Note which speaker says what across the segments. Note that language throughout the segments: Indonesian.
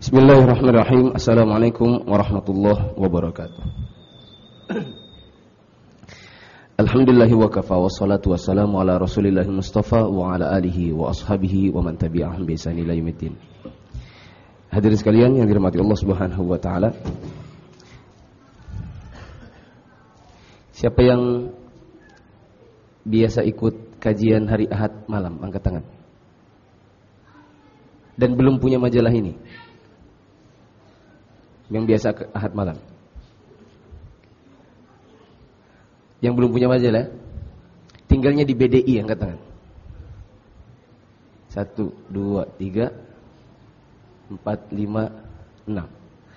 Speaker 1: Bismillahirrahmanirrahim. Assalamualaikum warahmatullahi wabarakatuh. Alhamdulillahi wa kafa wa salatu wassalamu ala rasulillahi mustafa wa ala alihi wa ashabihi wa man tabi'ahum bi ihsan ila yaumiddin. Hadirin sekalian yang dirahmati Allah Subhanahu wa taala. Siapa yang biasa ikut kajian hari Ahad malam, angkat tangan. Dan belum punya majalah ini. Yang biasa Ahad malam. Yang belum punya majalah, tinggalnya di BDI, angkat tangan. 1, 2, 3, 4, 5, 6.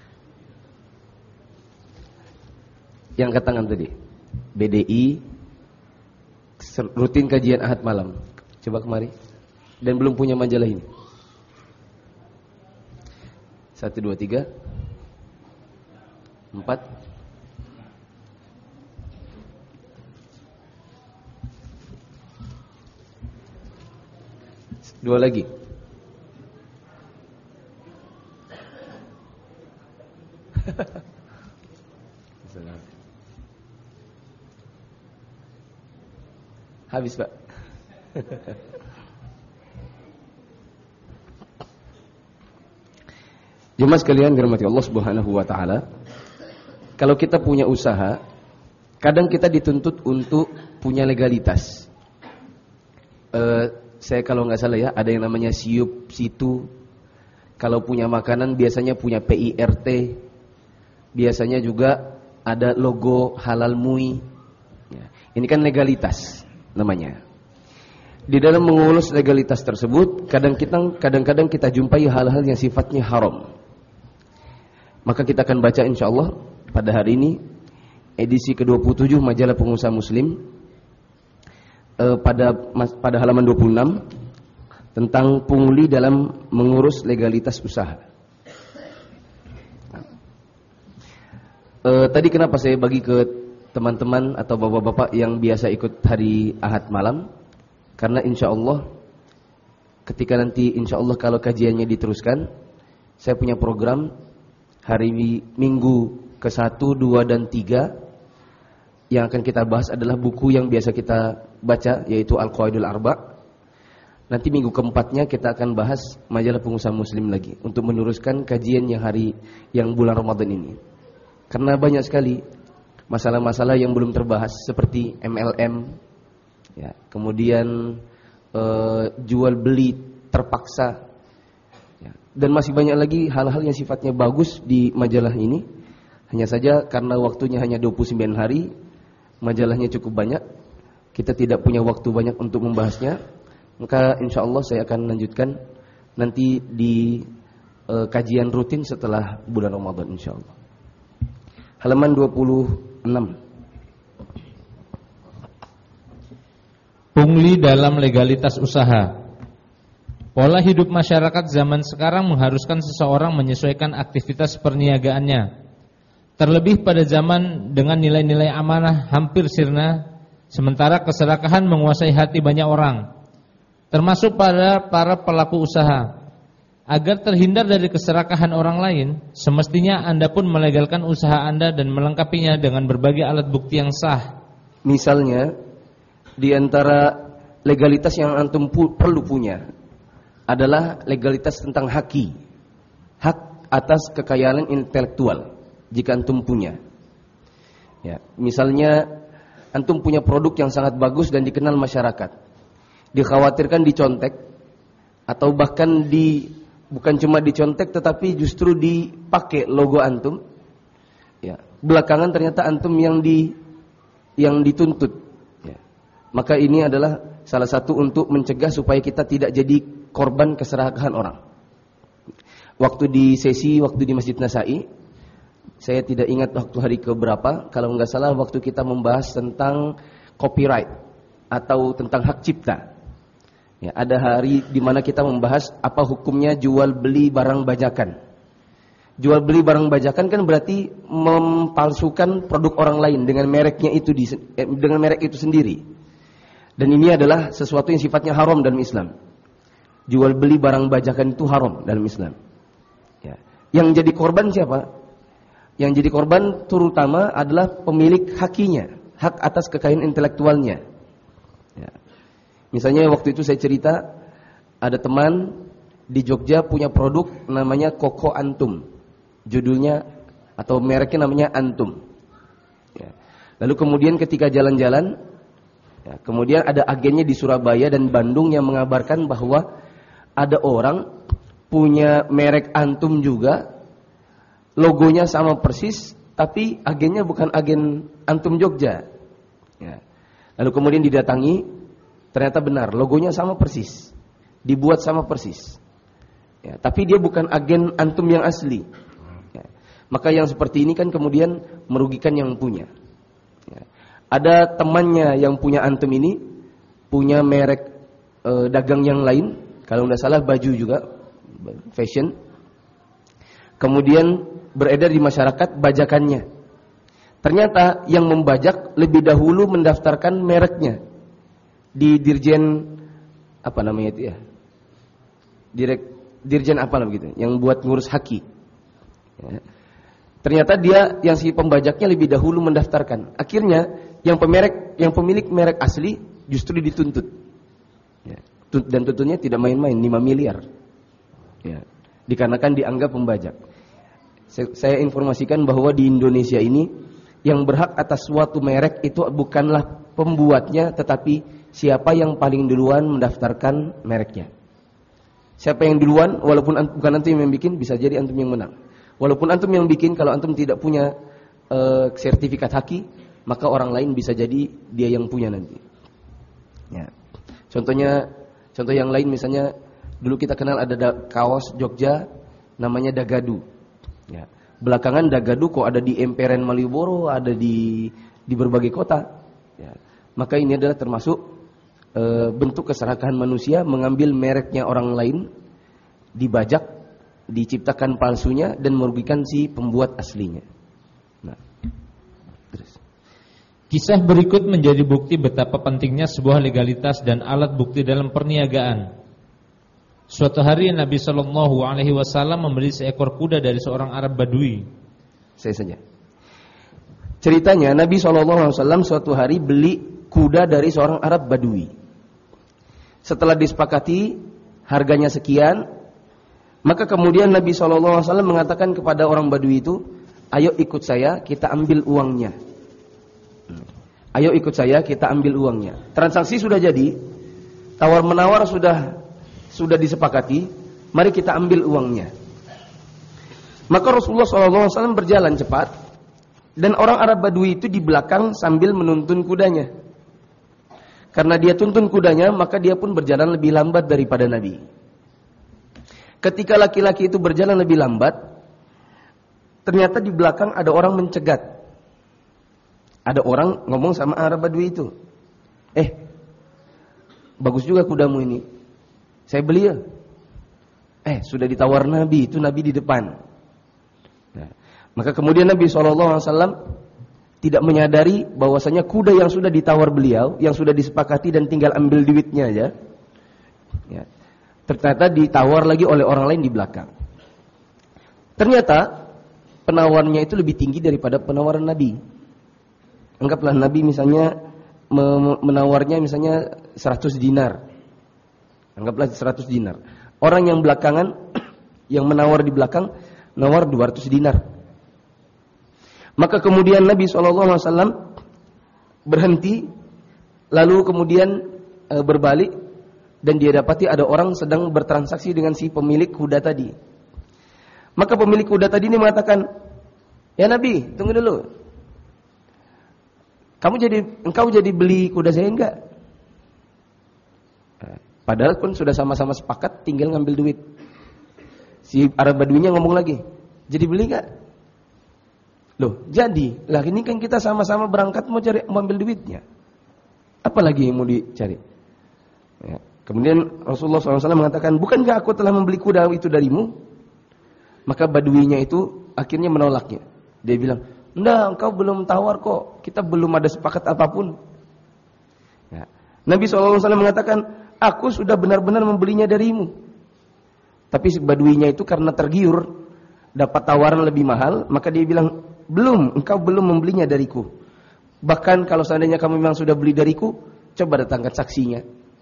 Speaker 1: Yang angkat tangan tadi BDI, rutin kajian Ahad malam. Coba kemari. Dan belum punya majalah ini. 1, 2, 3, 4. Dua lagi. Habis, Pak. Jemaah sekalian dirahmati Allah Subhanahu wa taala. Kalau kita punya usaha, kadang kita dituntut untuk punya legalitas. Saya kalau nggak salah ya, ada yang namanya siup situ. Kalau punya makanan biasanya punya PIRT. Biasanya juga ada logo halal MUI. Ya, ini kan legalitas namanya. Di dalam mengurus legalitas tersebut, kadang-kadang kita jumpai hal-hal yang sifatnya haram. Maka kita akan baca insyaallah pada hari ini edisi ke-27 majalah Pengusaha Muslim pada halaman 26 tentang pungli dalam mengurus legalitas usaha. Tadi kenapa saya bagi ke teman-teman atau bapak-bapak yang biasa ikut hari Ahad malam? Karena insyaallah ketika nanti insyaallah kalau kajiannya diteruskan, saya punya program hari Minggu ke-1, 2, dan 3 yang akan kita bahas adalah buku yang biasa kita baca, yaitu Al-Qawaidul Arba'. Nanti minggu ke-4-nya kita akan bahas majalah Pengusaha Muslim lagi untuk meneruskan kajian yang bulan Ramadan ini. Karena banyak sekali masalah-masalah yang belum terbahas seperti MLM, ya, kemudian jual beli terpaksa. Dan masih banyak lagi hal-hal yang sifatnya bagus di majalah ini. Hanya saja karena waktunya hanya 29 hari, majalahnya cukup banyak, kita tidak punya waktu banyak untuk membahasnya. Maka insyaallah saya akan lanjutkan nanti di kajian rutin setelah bulan Ramadan insyaallah. Halaman 26.
Speaker 2: Pungli dalam legalitas usaha. Pola hidup masyarakat zaman sekarang mengharuskan seseorang menyesuaikan aktivitas perniagaannya. Terlebih pada zaman dengan nilai-nilai amanah hampir sirna, sementara keserakahan menguasai hati banyak orang, termasuk pada para pelaku usaha. Agar terhindar dari keserakahan orang lain, semestinya Anda pun melegalkan usaha Anda dan melengkapinya dengan berbagai alat bukti yang sah.
Speaker 1: Misalnya, di antara legalitas yang antum perlu punya adalah legalitas tentang hak atas kekayaan intelektual. Jika antum punya, ya, misalnya antum punya produk yang sangat bagus dan dikenal masyarakat, dikhawatirkan dicontek, atau bahkan bukan cuma dicontek tetapi justru dipakai logo antum, ya, belakangan ternyata antum yang dituntut, ya. Maka ini adalah salah satu untuk mencegah supaya kita tidak jadi korban keserakahan orang. Waktu di Masjid Nasai, saya tidak ingat waktu hari keberapa, kalau nggak salah waktu kita membahas tentang copyright atau tentang hak cipta. Ya, ada hari di mana kita membahas apa hukumnya jual beli barang bajakan. Jual beli barang bajakan kan berarti mempalsukan produk orang lain dengan mereknya dengan merek itu sendiri. Dan ini adalah sesuatu yang sifatnya haram dalam Islam. Jual beli barang bajakan itu haram dalam Islam. Ya. Yang jadi korban siapa? Yang jadi korban terutama adalah pemilik hakinya, hak atas kekayaan intelektualnya. Ya. Misalnya waktu itu saya cerita, ada teman di Jogja punya produk namanya Koko Antum. Judulnya atau mereknya namanya Antum. Ya. Lalu kemudian ketika jalan-jalan, ya, kemudian ada agennya di Surabaya dan Bandung yang mengabarkan bahwa ada orang punya merek Antum juga, logonya sama persis, tapi agennya bukan agen Antum Jogja. Ya. Lalu kemudian didatangi, ternyata benar, logonya sama persis, dibuat sama persis. Ya, tapi dia bukan agen Antum yang asli. Ya. Maka yang seperti ini kan kemudian merugikan yang punya. Ya. Ada temannya yang punya Antum ini, punya merek dagang yang lain, kalau tidak salah baju juga, fashion. Kemudian beredar di masyarakat bajakannya. Ternyata yang membajak lebih dahulu mendaftarkan mereknya di Dirjen apa namanya itu ya? Dirjen apa lah begitu, yang buat ngurus haki. Ya. Ternyata dia yang si pembajaknya lebih dahulu mendaftarkan. Akhirnya yang pemilik merek asli justru dituntut. Ya. Dan tuntutnya tidak main-main, 5 miliar. Ya. Dikarenakan dianggap pembajak. Saya informasikan bahwa di Indonesia ini yang berhak atas suatu merek itu bukanlah pembuatnya, tetapi siapa yang paling duluan mendaftarkan mereknya. Siapa yang duluan, walaupun bukan antum yang bikin, bisa jadi antum yang menang. Walaupun antum yang bikin, kalau antum tidak punya sertifikat haki, maka orang lain bisa jadi dia yang punya nanti. Ya. Contoh yang lain misalnya, dulu kita kenal ada kaos Jogja namanya Dagadu. Ya. Belakangan Dagadu kok ada di Emperen Malioboro, ada di berbagai kota. Ya. Maka ini adalah termasuk bentuk keserakahan manusia, mengambil mereknya orang lain, dibajak, diciptakan palsunya dan merugikan si pembuat aslinya. Nah, terus.
Speaker 2: Kisah berikut menjadi bukti betapa pentingnya sebuah legalitas dan alat bukti dalam perniagaan. Suatu hari Nabi Shallallahu Alaihi Wasallam membeli seekor kuda dari seorang Arab Badui.
Speaker 1: Saya saja. Ceritanya Nabi Shallallahu Alaihi Wasallam suatu hari beli kuda dari seorang Arab Badui. Setelah disepakati harganya sekian, maka kemudian Nabi SAW mengatakan kepada orang Badui itu, ayo ikut saya, kita ambil uangnya. Ayo ikut saya, kita ambil uangnya. Transaksi sudah jadi, tawar menawar sudah disepakati, mari kita ambil uangnya. Maka Rasulullah SAW berjalan cepat, dan orang Arab Badui itu di belakang sambil menuntun kudanya. Karena dia tuntun kudanya, maka dia pun berjalan lebih lambat daripada Nabi. Ketika laki-laki itu berjalan lebih lambat, ternyata di belakang ada orang mencegat. Ada orang ngomong sama Arab Badui itu, bagus juga kudamu ini, saya beli ya. Sudah ditawar Nabi, itu Nabi di depan. Nah, maka kemudian Nabi SAW tidak menyadari bahwasanya kuda yang sudah ditawar beliau, yang sudah disepakati dan tinggal ambil duitnya aja, ya, ternyata ditawar lagi oleh orang lain di belakang. Ternyata penawarnya itu lebih tinggi daripada penawaran Nabi. Anggaplah Nabi misalnya menawarnya misalnya 100 dinar. Anggaplah 100 dinar. Orang yang belakangan yang menawar di belakang nawar 200 dinar. Maka kemudian Nabi SAW berhenti, lalu kemudian berbalik, dan dia dapati ada orang sedang bertransaksi dengan si pemilik kuda tadi. Maka pemilik kuda tadi ini mengatakan, ya Nabi, tunggu dulu. Engkau jadi beli kuda saya enggak? Padahal pun sudah sama-sama sepakat, tinggal ngambil duit. Si Arab Baduinya ngomong lagi, jadi beli enggak? Loh, jadi, lah ini kan kita sama-sama berangkat mau ambil duitnya. Apa lagi yang mau dicari? Ya. Kemudian Rasulullah SAW mengatakan, bukankah aku telah membeli kuda itu darimu? Maka Baduinya itu akhirnya menolaknya. Dia bilang, enggak, engkau belum tawar kok, kita belum ada sepakat apapun. Ya. Nabi SAW mengatakan, aku sudah benar-benar membelinya darimu. Tapi si Baduinya itu karena tergiur dapat tawaran lebih mahal, maka dia bilang, belum, engkau belum membelinya dariku. Bahkan kalau seandainya kamu memang sudah beli dariku, coba datangkan saksinya.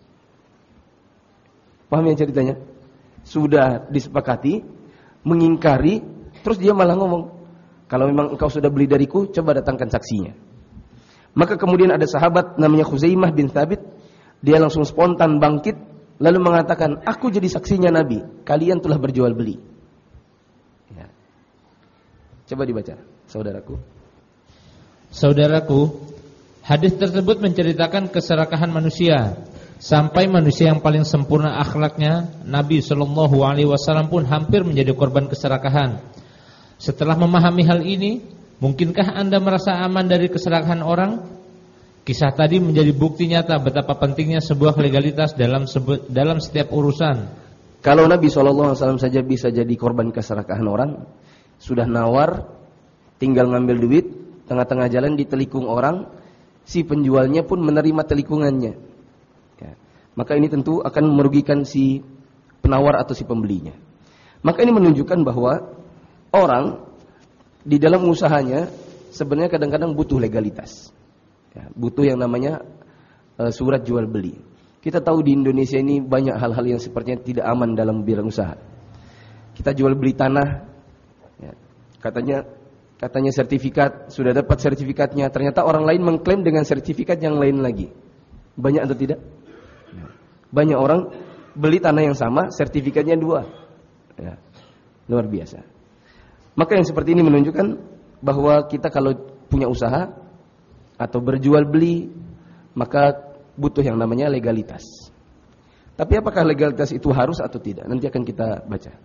Speaker 1: Paham ya ceritanya? Sudah disepakati, mengingkari, terus dia malah ngomong, kalau memang engkau sudah beli dariku, coba datangkan saksinya. Maka kemudian ada sahabat namanya Khuzaimah bin Thabit, dia langsung spontan bangkit, lalu mengatakan, aku jadi saksinya Nabi, kalian telah berjual beli. Ya. Coba dibaca, saudaraku.
Speaker 2: Saudaraku, hadis tersebut menceritakan keserakahan manusia. Sampai manusia yang paling sempurna akhlaknya, Nabi Shallallahu Alaihi Wasallam pun hampir menjadi korban keserakahan. Setelah memahami hal ini, mungkinkah Anda merasa aman dari keserakahan orang? Kisah tadi menjadi bukti nyata betapa pentingnya sebuah legalitas dalam setiap urusan.
Speaker 1: Kalau Nabi SAW saja bisa jadi korban keserakahan orang, sudah nawar, tinggal ngambil duit, tengah-tengah jalan ditelikung orang, si penjualnya pun menerima telikungannya. Ya. Maka ini tentu akan merugikan si penawar atau si pembelinya. Maka ini menunjukkan bahwa orang di dalam usahanya sebenarnya kadang-kadang butuh legalitas. Ya, butuh yang namanya surat jual beli. Kita tahu di Indonesia ini banyak hal-hal yang sepertinya tidak aman dalam bidang usaha. Kita jual beli tanah, ya, katanya sertifikat, sudah dapat sertifikatnya, ternyata orang lain mengklaim dengan sertifikat yang lain lagi. Banyak atau tidak? Ya. Banyak orang beli tanah yang sama, sertifikatnya 2. Ya. Luar biasa. Maka yang seperti ini menunjukkan bahwa kita kalau punya usaha atau berjual beli, maka butuh yang namanya legalitas. Tapi apakah legalitas itu harus atau tidak? Nanti akan kita baca.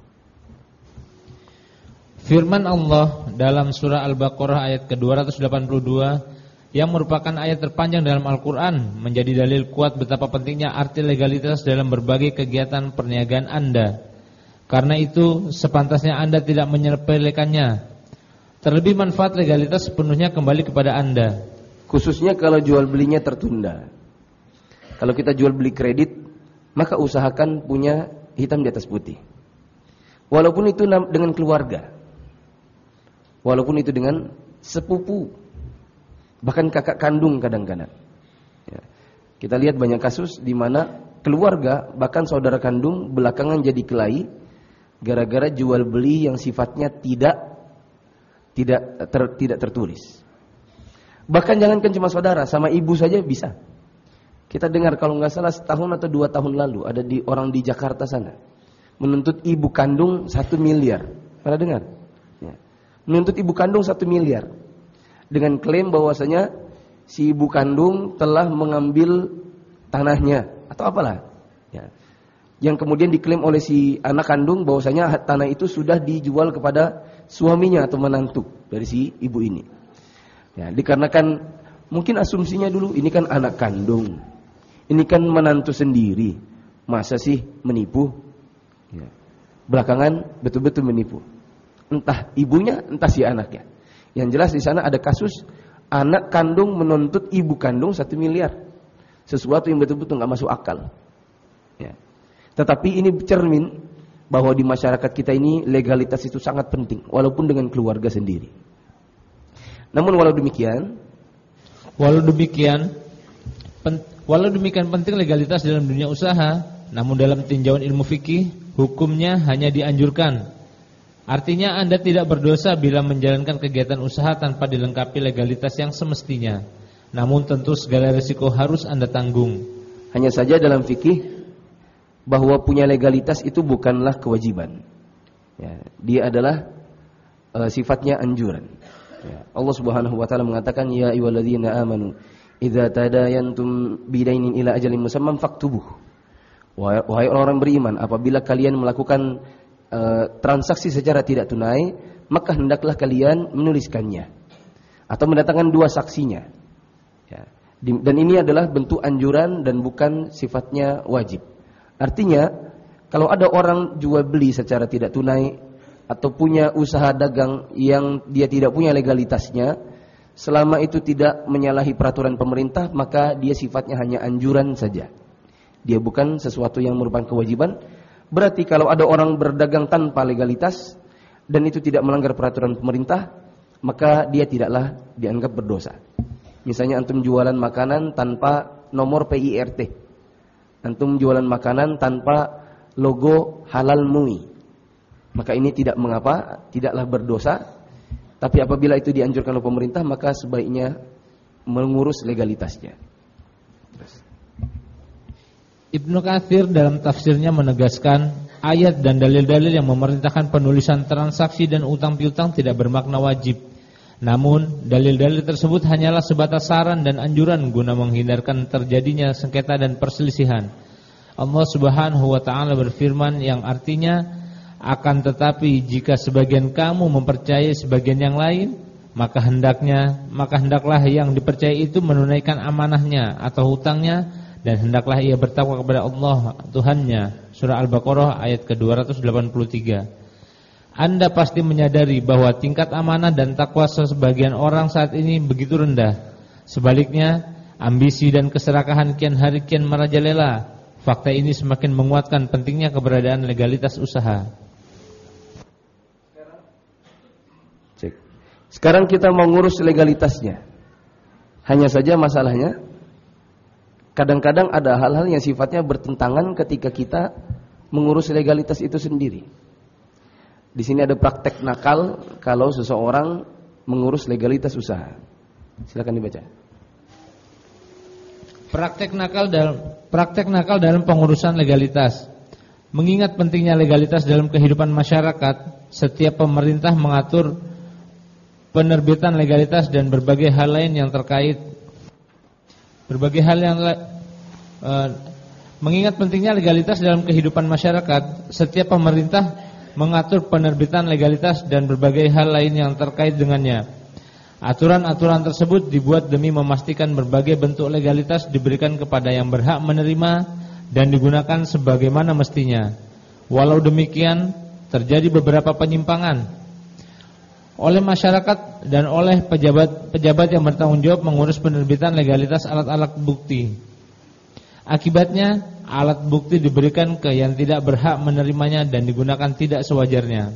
Speaker 2: Firman Allah dalam surah Al-Baqarah ayat ke-282 yang merupakan ayat terpanjang dalam Al-Quran, menjadi dalil kuat betapa pentingnya arti legalitas dalam berbagai kegiatan perniagaan Anda. Karena itu sepantasnya Anda tidak menyepelekannya. Terlebih manfaat legalitas sepenuhnya kembali kepada Anda.
Speaker 1: Khususnya kalau jual belinya tertunda. Kalau kita jual beli kredit, maka usahakan punya hitam di atas putih. Walaupun itu dengan keluarga, walaupun itu dengan sepupu, bahkan kakak kandung kadang-kadang. Ya. Kita lihat banyak kasus di mana keluarga, bahkan saudara kandung belakangan jadi kelahi gara-gara jual beli yang sifatnya tidak tertulis. Bahkan jangankan cuma saudara, sama ibu saja bisa. Kita dengar kalau nggak salah setahun atau 2 tahun lalu ada orang di Jakarta sana menuntut ibu kandung 1 miliar. Pernah dengar? Ya. Menuntut ibu kandung 1 miliar dengan klaim bahwasanya si ibu kandung telah mengambil tanahnya atau apalah. Ya. Yang kemudian diklaim oleh si anak kandung bahwasanya tanah itu sudah dijual kepada suaminya atau menantu dari si ibu ini. Ya, dikarenakan mungkin asumsinya dulu ini kan anak kandung, ini kan menantu sendiri, masa sih menipu? Ya. Belakangan betul-betul menipu. Entah ibunya, entah si anaknya. Yang jelas di sana ada kasus anak kandung menuntut ibu kandung 1 miliar, sesuatu yang betul-betul nggak masuk akal. Ya. Tetapi ini cermin bahwa di masyarakat kita ini legalitas itu sangat penting, walaupun dengan keluarga sendiri. Namun walau demikian penting legalitas dalam dunia usaha, namun dalam tinjauan ilmu fikih, hukumnya hanya dianjurkan. Artinya Anda tidak berdosa bila menjalankan kegiatan usaha tanpa dilengkapi legalitas yang semestinya. Namun tentu segala risiko harus Anda tanggung. Hanya saja dalam fikih bahwa punya legalitas itu bukanlah kewajiban. Ya, dia adalah sifatnya anjuran. Ya, Allah Subhanahu wa taala mengatakan ya ayyuhalladzina amanu idza tadayantum bidainin ila ajalin musamman faktubuh. Wahai orang-orang beriman, apabila kalian melakukan transaksi secara tidak tunai, maka hendaklah kalian menuliskannya atau mendatangkan 2 saksinya. Ya. Dan ini adalah bentuk anjuran dan bukan sifatnya wajib. Artinya kalau ada orang jual beli secara tidak tunai atau punya usaha dagang yang dia tidak punya legalitasnya, selama itu tidak menyalahi peraturan pemerintah, maka dia sifatnya hanya anjuran saja. Dia bukan sesuatu yang merupakan kewajiban. Berarti kalau ada orang berdagang tanpa legalitas, dan itu tidak melanggar peraturan pemerintah, maka dia tidaklah dianggap berdosa. Misalnya antum jualan makanan tanpa nomor PIRT, antum jualan makanan tanpa logo halal MUI, maka ini tidak mengapa, tidaklah berdosa. Tapi apabila itu dianjurkan oleh pemerintah, maka sebaiknya mengurus legalitasnya.
Speaker 2: Ibnu Katsir dalam tafsirnya menegaskan ayat dan dalil-dalil yang memerintahkan penulisan transaksi dan utang piutang tidak bermakna wajib. Namun dalil-dalil tersebut hanyalah sebatas saran dan anjuran guna menghindarkan terjadinya sengketa dan perselisihan. Allah Subhanahu wa taala berfirman yang artinya, akan tetapi jika sebagian kamu mempercayai sebagian yang lain, maka hendaklah yang dipercayai itu menunaikan amanahnya atau hutangnya, dan hendaklah ia bertakwa kepada Allah Tuhannya. Surah Al-Baqarah ayat ke-283. Anda pasti menyadari bahwa tingkat amanah dan takwa sebagian orang saat ini begitu rendah. Sebaliknya, ambisi dan keserakahan kian hari kian merajalela. Fakta ini semakin menguatkan pentingnya keberadaan legalitas usaha.
Speaker 1: Sekarang kita mau ngurus legalitasnya. Hanya saja masalahnya, kadang-kadang ada hal-hal yang sifatnya bertentangan ketika kita mengurus legalitas itu sendiri. Di sini ada praktek nakal kalau seseorang mengurus legalitas usaha. Silakan dibaca.
Speaker 2: Praktek nakal dalam pengurusan legalitas. Mengingat pentingnya legalitas dalam kehidupan masyarakat, setiap pemerintah mengatur penerbitan legalitas dan berbagai hal lain yang terkait. Mengingat pentingnya legalitas dalam kehidupan masyarakat, setiap pemerintah mengatur penerbitan legalitas dan berbagai hal lain yang terkait dengannya. Aturan-aturan tersebut dibuat demi memastikan berbagai bentuk legalitas diberikan kepada yang berhak menerima dan digunakan sebagaimana mestinya. Walau demikian, terjadi beberapa penyimpangan oleh masyarakat dan oleh pejabat yang bertanggung jawab mengurus penerbitan legalitas alat-alat bukti. Akibatnya, alat bukti diberikan ke yang tidak berhak menerimanya dan digunakan tidak sewajarnya.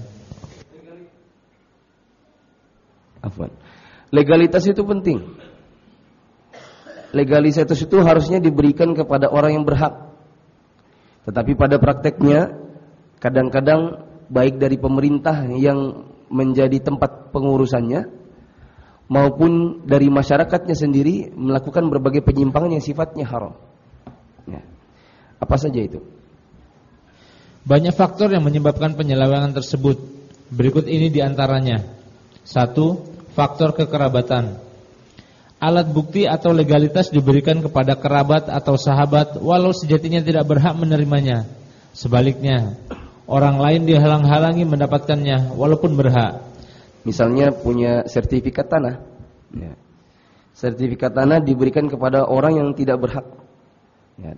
Speaker 1: Legalitas itu penting. Legalitas itu harusnya diberikan kepada orang yang berhak. Tetapi pada prakteknya, kadang-kadang baik dari pemerintah yang menjadi tempat pengurusannya maupun dari masyarakatnya sendiri melakukan berbagai penyimpangan yang sifatnya haram. Ya. Apa saja itu?
Speaker 2: Banyak faktor yang menyebabkan penyelewengan tersebut. Berikut ini diantaranya. 1. Faktor kekerabatan. Alat bukti atau legalitas diberikan kepada kerabat atau sahabat walau sejatinya tidak berhak menerimanya. Sebaliknya, orang lain dihalang-halangi mendapatkannya walaupun berhak.
Speaker 1: Misalnya punya sertifikat tanah, ya. Sertifikat tanah diberikan kepada orang yang tidak berhak, ya.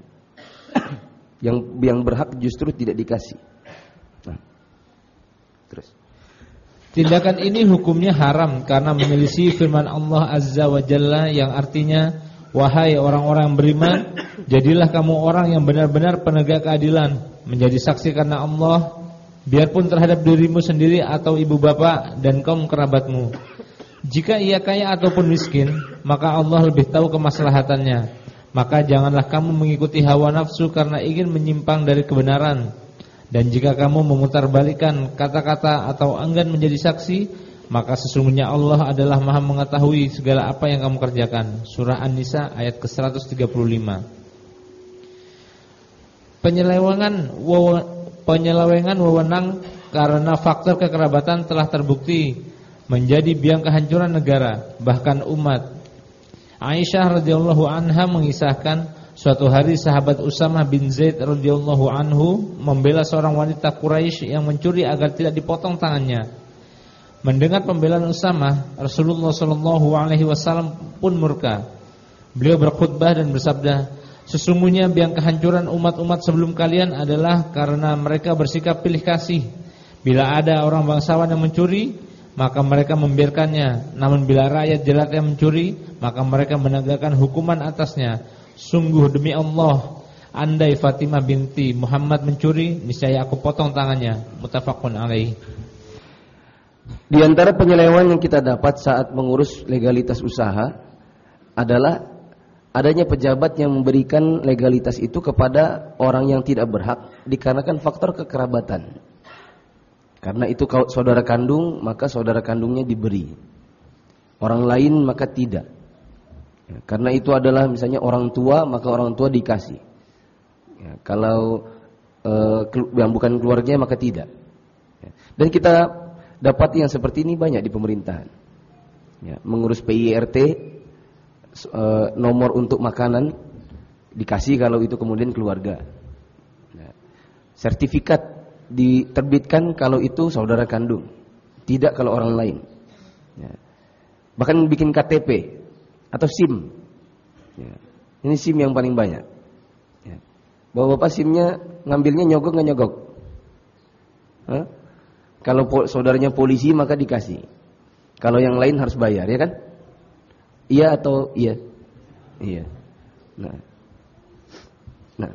Speaker 1: Yang berhak justru tidak dikasih. Nah. Terus
Speaker 2: tindakan ini hukumnya haram karena menyelisih firman Allah Azza wa Jalla yang artinya, wahai orang-orang beriman, jadilah kamu orang yang benar-benar penegak keadilan, menjadi saksi karena Allah, biarpun terhadap dirimu sendiri atau ibu bapak dan kaum kerabatmu. Jika ia kaya ataupun miskin, maka Allah lebih tahu kemaslahatannya. Maka janganlah kamu mengikuti hawa nafsu karena ingin menyimpang dari kebenaran. Dan jika kamu memutarbalikkan kata-kata atau enggan menjadi saksi, maka sesungguhnya Allah adalah Maha mengetahui segala apa yang kamu kerjakan. Surah An-Nisa ayat ke-135. Penyelewengan wewenang karena faktor kekerabatan telah terbukti menjadi biang kehancuran negara, bahkan umat. Aisyah radhiyallahu anha mengisahkan, suatu hari sahabat Usamah bin Zaid radhiyallahu anhu membela seorang wanita Quraisy yang mencuri agar tidak dipotong tangannya. Mendengar pembelaan Usamah, Rasulullah sallallahu alaihi wasallam pun murka. Beliau berkhutbah dan bersabda, sesungguhnya biang kehancuran umat-umat sebelum kalian adalah karena mereka bersikap pilih kasih. Bila ada orang bangsawan yang mencuri, maka mereka membiarkannya. Namun bila rakyat jelata yang mencuri, maka mereka menegakkan hukuman atasnya. Sungguh demi Allah, andai Fatimah binti Muhammad mencuri, niscaya aku potong tangannya. Muttafaqun alaih.
Speaker 1: Di antara penyelewengan yang kita dapat saat mengurus legalitas usaha adalah adanya pejabat yang memberikan legalitas itu kepada orang yang tidak berhak dikarenakan faktor kekerabatan. Karena itu kalau saudara kandung, maka saudara kandungnya diberi. Orang lain maka tidak. Karena itu adalah misalnya orang tua, maka orang tua dikasih. Kalau yang bukan keluarganya maka tidak. Dan kita dapat yang seperti ini banyak di pemerintahan. Mengurus PIRT, nomor untuk makanan dikasih kalau itu kemudian keluarga. Sertifikat diterbitkan kalau itu saudara kandung, tidak kalau orang lain. Bahkan bikin KTP atau SIM. Ini SIM yang paling banyak. Bapak-bapak SIM-nya ngambilnya nyogok nggak nyogok? Kalau saudaranya polisi maka dikasih. Kalau yang lain harus bayar, ya kan? Iya atau iya? Iya. Nah.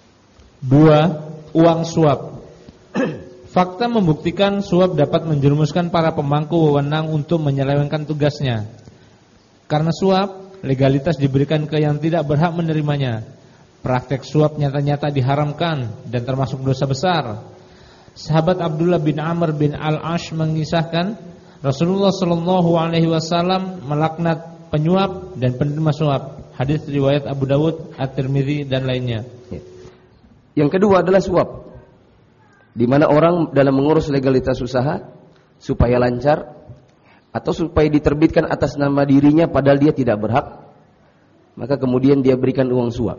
Speaker 2: 2. Uang suap. Fakta membuktikan suap dapat menjerumuskan para pemangku wewenang untuk menyelewengkan tugasnya. Karena suap, legalitas diberikan ke yang tidak berhak menerimanya. Praktek suap nyata-nyata diharamkan dan termasuk dosa besar. Sahabat Abdullah bin Amr bin Al-Ash mengisahkan Rasulullah SAW melaknat penyuap dan penerima suap. Hadis riwayat Abu Dawud, At-Tirmidzi dan lainnya.
Speaker 1: Yang kedua adalah suap, di mana orang dalam mengurus legalitas usaha supaya lancar atau supaya diterbitkan atas nama dirinya padahal dia tidak berhak, maka kemudian dia berikan uang suap.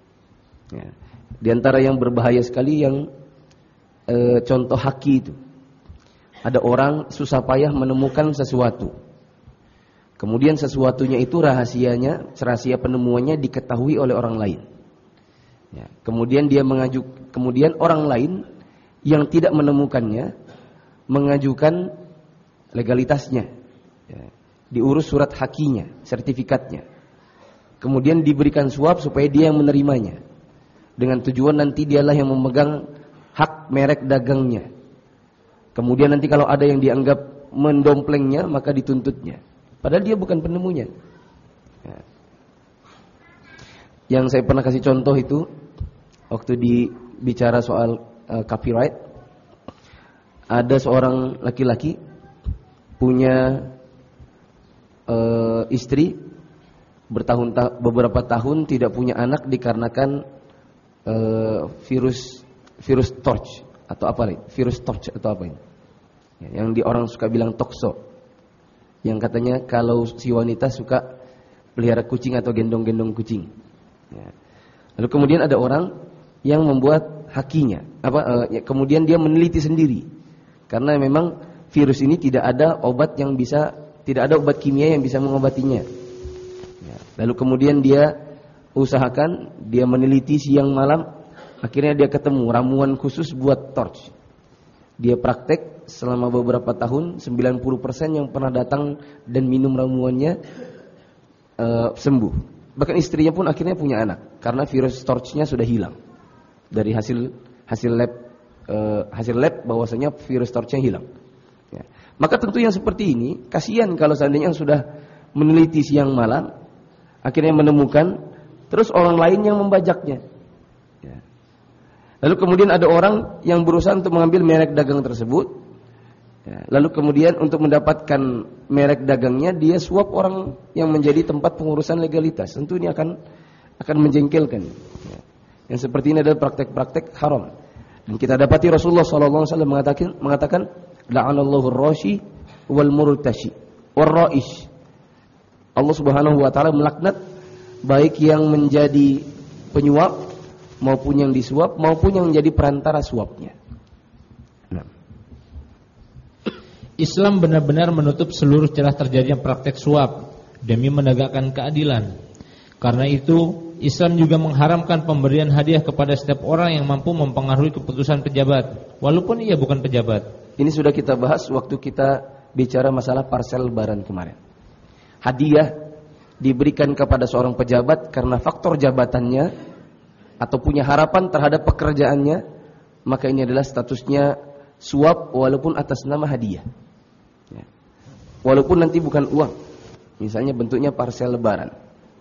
Speaker 1: Di antara yang berbahaya sekali yang contoh haki itu, ada orang susah payah menemukan sesuatu, kemudian sesuatunya itu rahasia penemuannya diketahui oleh orang lain. Kemudian kemudian orang lain yang tidak menemukannya mengajukan legalitasnya, diurus surat hakinya, sertifikatnya, kemudian diberikan suap supaya dia yang menerimanya, dengan tujuan nanti dialah yang memegang hak merek dagangnya. Kemudian nanti kalau ada yang dianggap mendomplengnya maka dituntutnya, padahal dia bukan penemunya. Yang saya pernah kasih contoh itu waktu bicara soal copyright, ada seorang laki-laki punya istri beberapa tahun tidak punya anak dikarenakan virus torch atau apa nih? Virus torch atau apa ini? Yang orang suka bilang tokso. Yang katanya kalau si wanita suka pelihara kucing atau gendong-gendong kucing. Lalu kemudian ada orang yang membuat hakinya, kemudian dia meneliti sendiri. Karena memang virus ini tidak ada obat kimia yang bisa mengobatinya. Lalu kemudian dia usahakan, dia meneliti siang malam, akhirnya dia ketemu ramuan khusus buat torch. Dia praktek selama beberapa tahun, 90% yang pernah datang dan minum ramuannya sembuh. Bahkan istrinya pun akhirnya punya anak karena virus torchnya sudah hilang. Dari hasil lab bahwasanya virus torchnya hilang. Maka tentu yang seperti ini kasihan kalau seandainya sudah meneliti siang malam, akhirnya menemukan, terus orang lain yang membajaknya. Lalu kemudian ada orang yang berusaha untuk mengambil merek dagang tersebut. Lalu kemudian untuk mendapatkan merek dagangnya dia suap orang yang menjadi tempat pengurusan legalitas. Tentu ini akan menjengkelkan. Yang seperti ini adalah praktek-praktek haram. Dan kita dapati Rasulullah SAW mengatakan la'anallahu ar-rashi wal murtashi wal ra'ish. Allah Subhanahu wa taala melaknat baik yang menjadi penyuap maupun yang disuap maupun yang menjadi perantara suapnya.
Speaker 2: Islam benar-benar menutup seluruh celah terjadinya praktek suap demi menegakkan keadilan. Karena itu, Islam juga mengharamkan pemberian hadiah kepada setiap orang yang mampu mempengaruhi keputusan pejabat, walaupun ia bukan pejabat.
Speaker 1: Ini sudah kita bahas waktu kita bicara masalah parsel lebaran kemarin. Hadiah diberikan kepada seorang pejabat karena faktor jabatannya atau punya harapan terhadap pekerjaannya, maka ini adalah statusnya suap walaupun atas nama hadiah. walaupun nanti bukan uang, misalnya bentuknya parsel lebaran.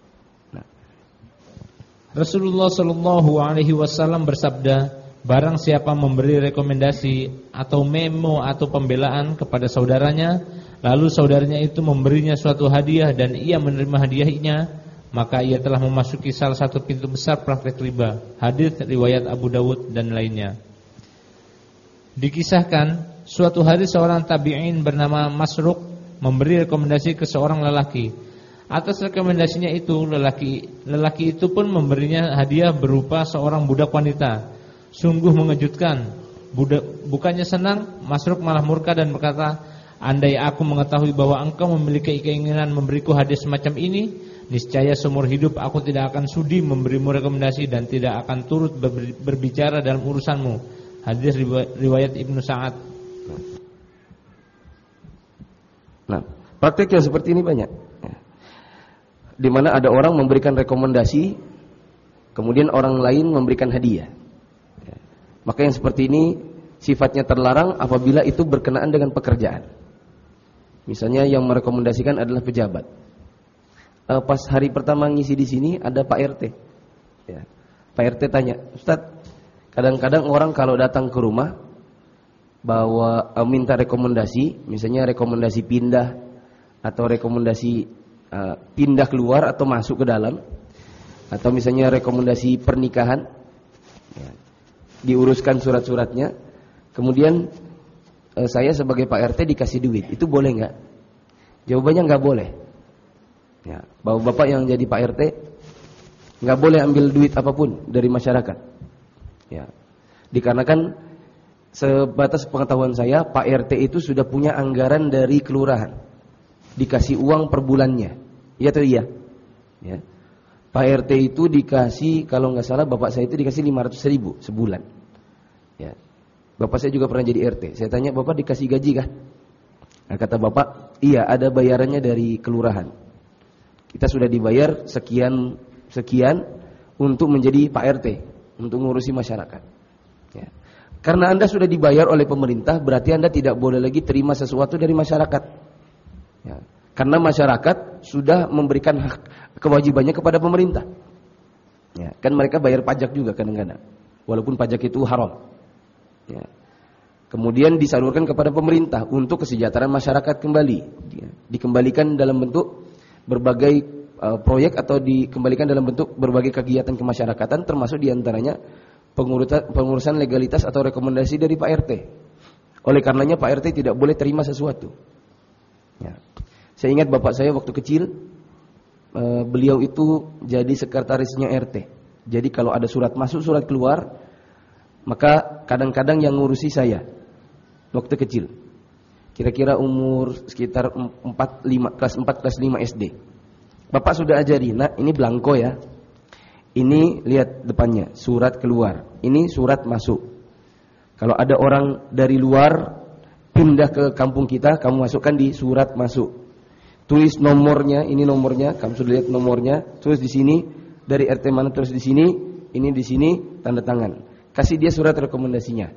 Speaker 2: Rasulullah Shallallahu Alaihi Wasallam bersabda, barang siapa memberi rekomendasi atau memo atau pembelaan kepada saudaranya, lalu saudaranya itu memberinya suatu hadiah dan ia menerima hadiahnya, maka ia telah memasuki salah satu pintu besar praktek riba. Hadits riwayat Abu Dawud dan lainnya. Dikisahkan, suatu hari seorang tabi'in bernama Masruq memberi rekomendasi ke seorang lelaki. Atas rekomendasinya itu, lelaki itu pun memberinya hadiah berupa seorang budak wanita. Sungguh mengejutkan. Bukannya senang, Masruq malah murka dan berkata, andai aku mengetahui bahwa engkau memiliki keinginan memberiku hadiah semacam ini, niscaya seumur hidup aku tidak akan sudi memberimu rekomendasi dan tidak akan turut berbicara dalam urusanmu. Hadis riwayat Ibnu Sa'ad.
Speaker 1: Nah, praktek yang seperti ini banyak. Di mana ada orang memberikan rekomendasi, kemudian orang lain memberikan hadiah. Maka yang seperti ini sifatnya terlarang apabila itu berkenaan dengan pekerjaan. Misalnya yang merekomendasikan adalah pejabat. Pas hari pertama ngisi di sini ada Pak RT. Ya. Pak RT tanya, Ustadz, kadang-kadang orang kalau datang ke rumah bawa minta rekomendasi, misalnya rekomendasi pindah atau rekomendasi pindah keluar atau masuk ke dalam, atau misalnya rekomendasi pernikahan, ya, diuruskan surat-suratnya, kemudian saya sebagai Pak RT dikasih duit, itu boleh nggak? Jawabannya nggak boleh. Ya, bapak yang jadi Pak RT nggak boleh ambil duit apapun dari masyarakat. Ya, dikarenakan sebatas pengetahuan saya, Pak RT itu sudah punya anggaran dari kelurahan. Dikasih uang per bulannya. Iya atau iya? Ya. Pak RT itu dikasih, kalau nggak salah bapak saya itu dikasih 500.000 sebulan. Ya. Bapak saya juga pernah jadi RT. Saya tanya, bapak dikasih gaji kah? Nah, kata bapak, iya ada bayarannya dari kelurahan. Kita sudah dibayar sekian untuk menjadi Pak RT, untuk mengurusi masyarakat. Ya. Karena Anda sudah dibayar oleh pemerintah, berarti Anda tidak boleh lagi terima sesuatu dari masyarakat. Ya, karena masyarakat sudah memberikan hak kewajibannya kepada pemerintah. Ya, kan mereka bayar pajak juga kadang-kadang, walaupun pajak itu haram. Ya. Kemudian disalurkan kepada pemerintah untuk kesejahteraan masyarakat kembali. Ya. Dikembalikan dalam bentuk berbagai proyek atau dikembalikan dalam bentuk berbagai kegiatan kemasyarakatan, termasuk diantaranya pengurusan legalitas atau rekomendasi dari Pak RT. Oleh karenanya Pak RT tidak boleh terima sesuatu. Ya. Saya ingat bapak saya waktu kecil, beliau itu jadi sekretarisnya RT. Jadi kalau ada surat masuk, surat keluar, maka kadang-kadang yang ngurusi saya waktu kecil. Kira-kira umur sekitar kelas 4, kelas 5 SD. Bapak sudah ajari, nah ini belangko ya. Ini lihat depannya, surat keluar. Ini surat masuk. Kalau ada orang dari luar pindah ke kampung kita, kamu masukkan di surat masuk. Tulis nomornya, ini nomornya, kamu sudah lihat nomornya, tulis di sini dari RT mana, tulis di sini, ini di sini, tanda tangan. Kasih dia surat rekomendasinya.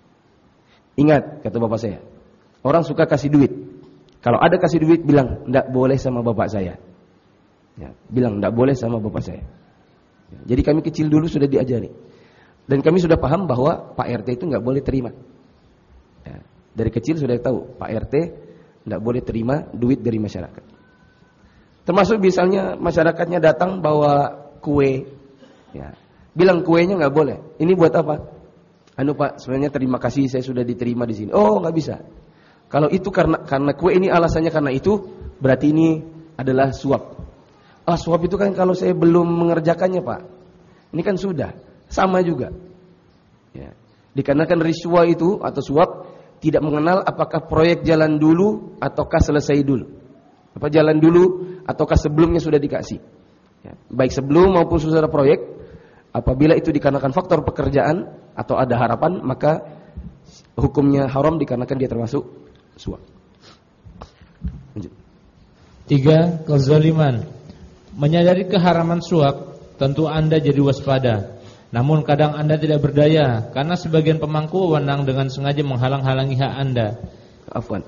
Speaker 1: Ingat, kata bapak saya, orang suka kasih duit. Kalau ada kasih duit, bilang enggak boleh sama bapak saya. Ya, bilang enggak boleh sama bapak saya. Ya, jadi kami kecil dulu sudah diajari. Dan kami sudah paham bahwa Pak RT itu enggak boleh terima. Ya, dari kecil sudah tahu Pak RT tidak boleh terima duit dari masyarakat. Termasuk misalnya masyarakatnya datang bawa kue, ya, bilang kuenya nggak boleh. Ini buat apa? Pak, sebenarnya terima kasih saya sudah diterima di sini. Oh, nggak bisa. Kalau itu karena kue ini alasannya karena itu, berarti ini adalah suap. Suap itu kan kalau saya belum mengerjakannya Pak. Ini kan sudah sama juga. Ya. Dikarenakan riswa itu atau suap tidak mengenal apakah proyek jalan dulu ataukah selesai dulu. Apa jalan dulu ataukah sebelumnya sudah dikasih. Ya. Baik sebelum maupun sesudah proyek, apabila itu dikarenakan faktor pekerjaan atau ada harapan, maka hukumnya haram dikarenakan dia termasuk suap.
Speaker 2: 3. Kezaliman. Menyadari keharaman suap, tentu Anda jadi waspada. Namun kadang Anda tidak berdaya karena sebagian pemangku wewenang dengan sengaja menghalang-halangi hak Anda.
Speaker 1: Afwan.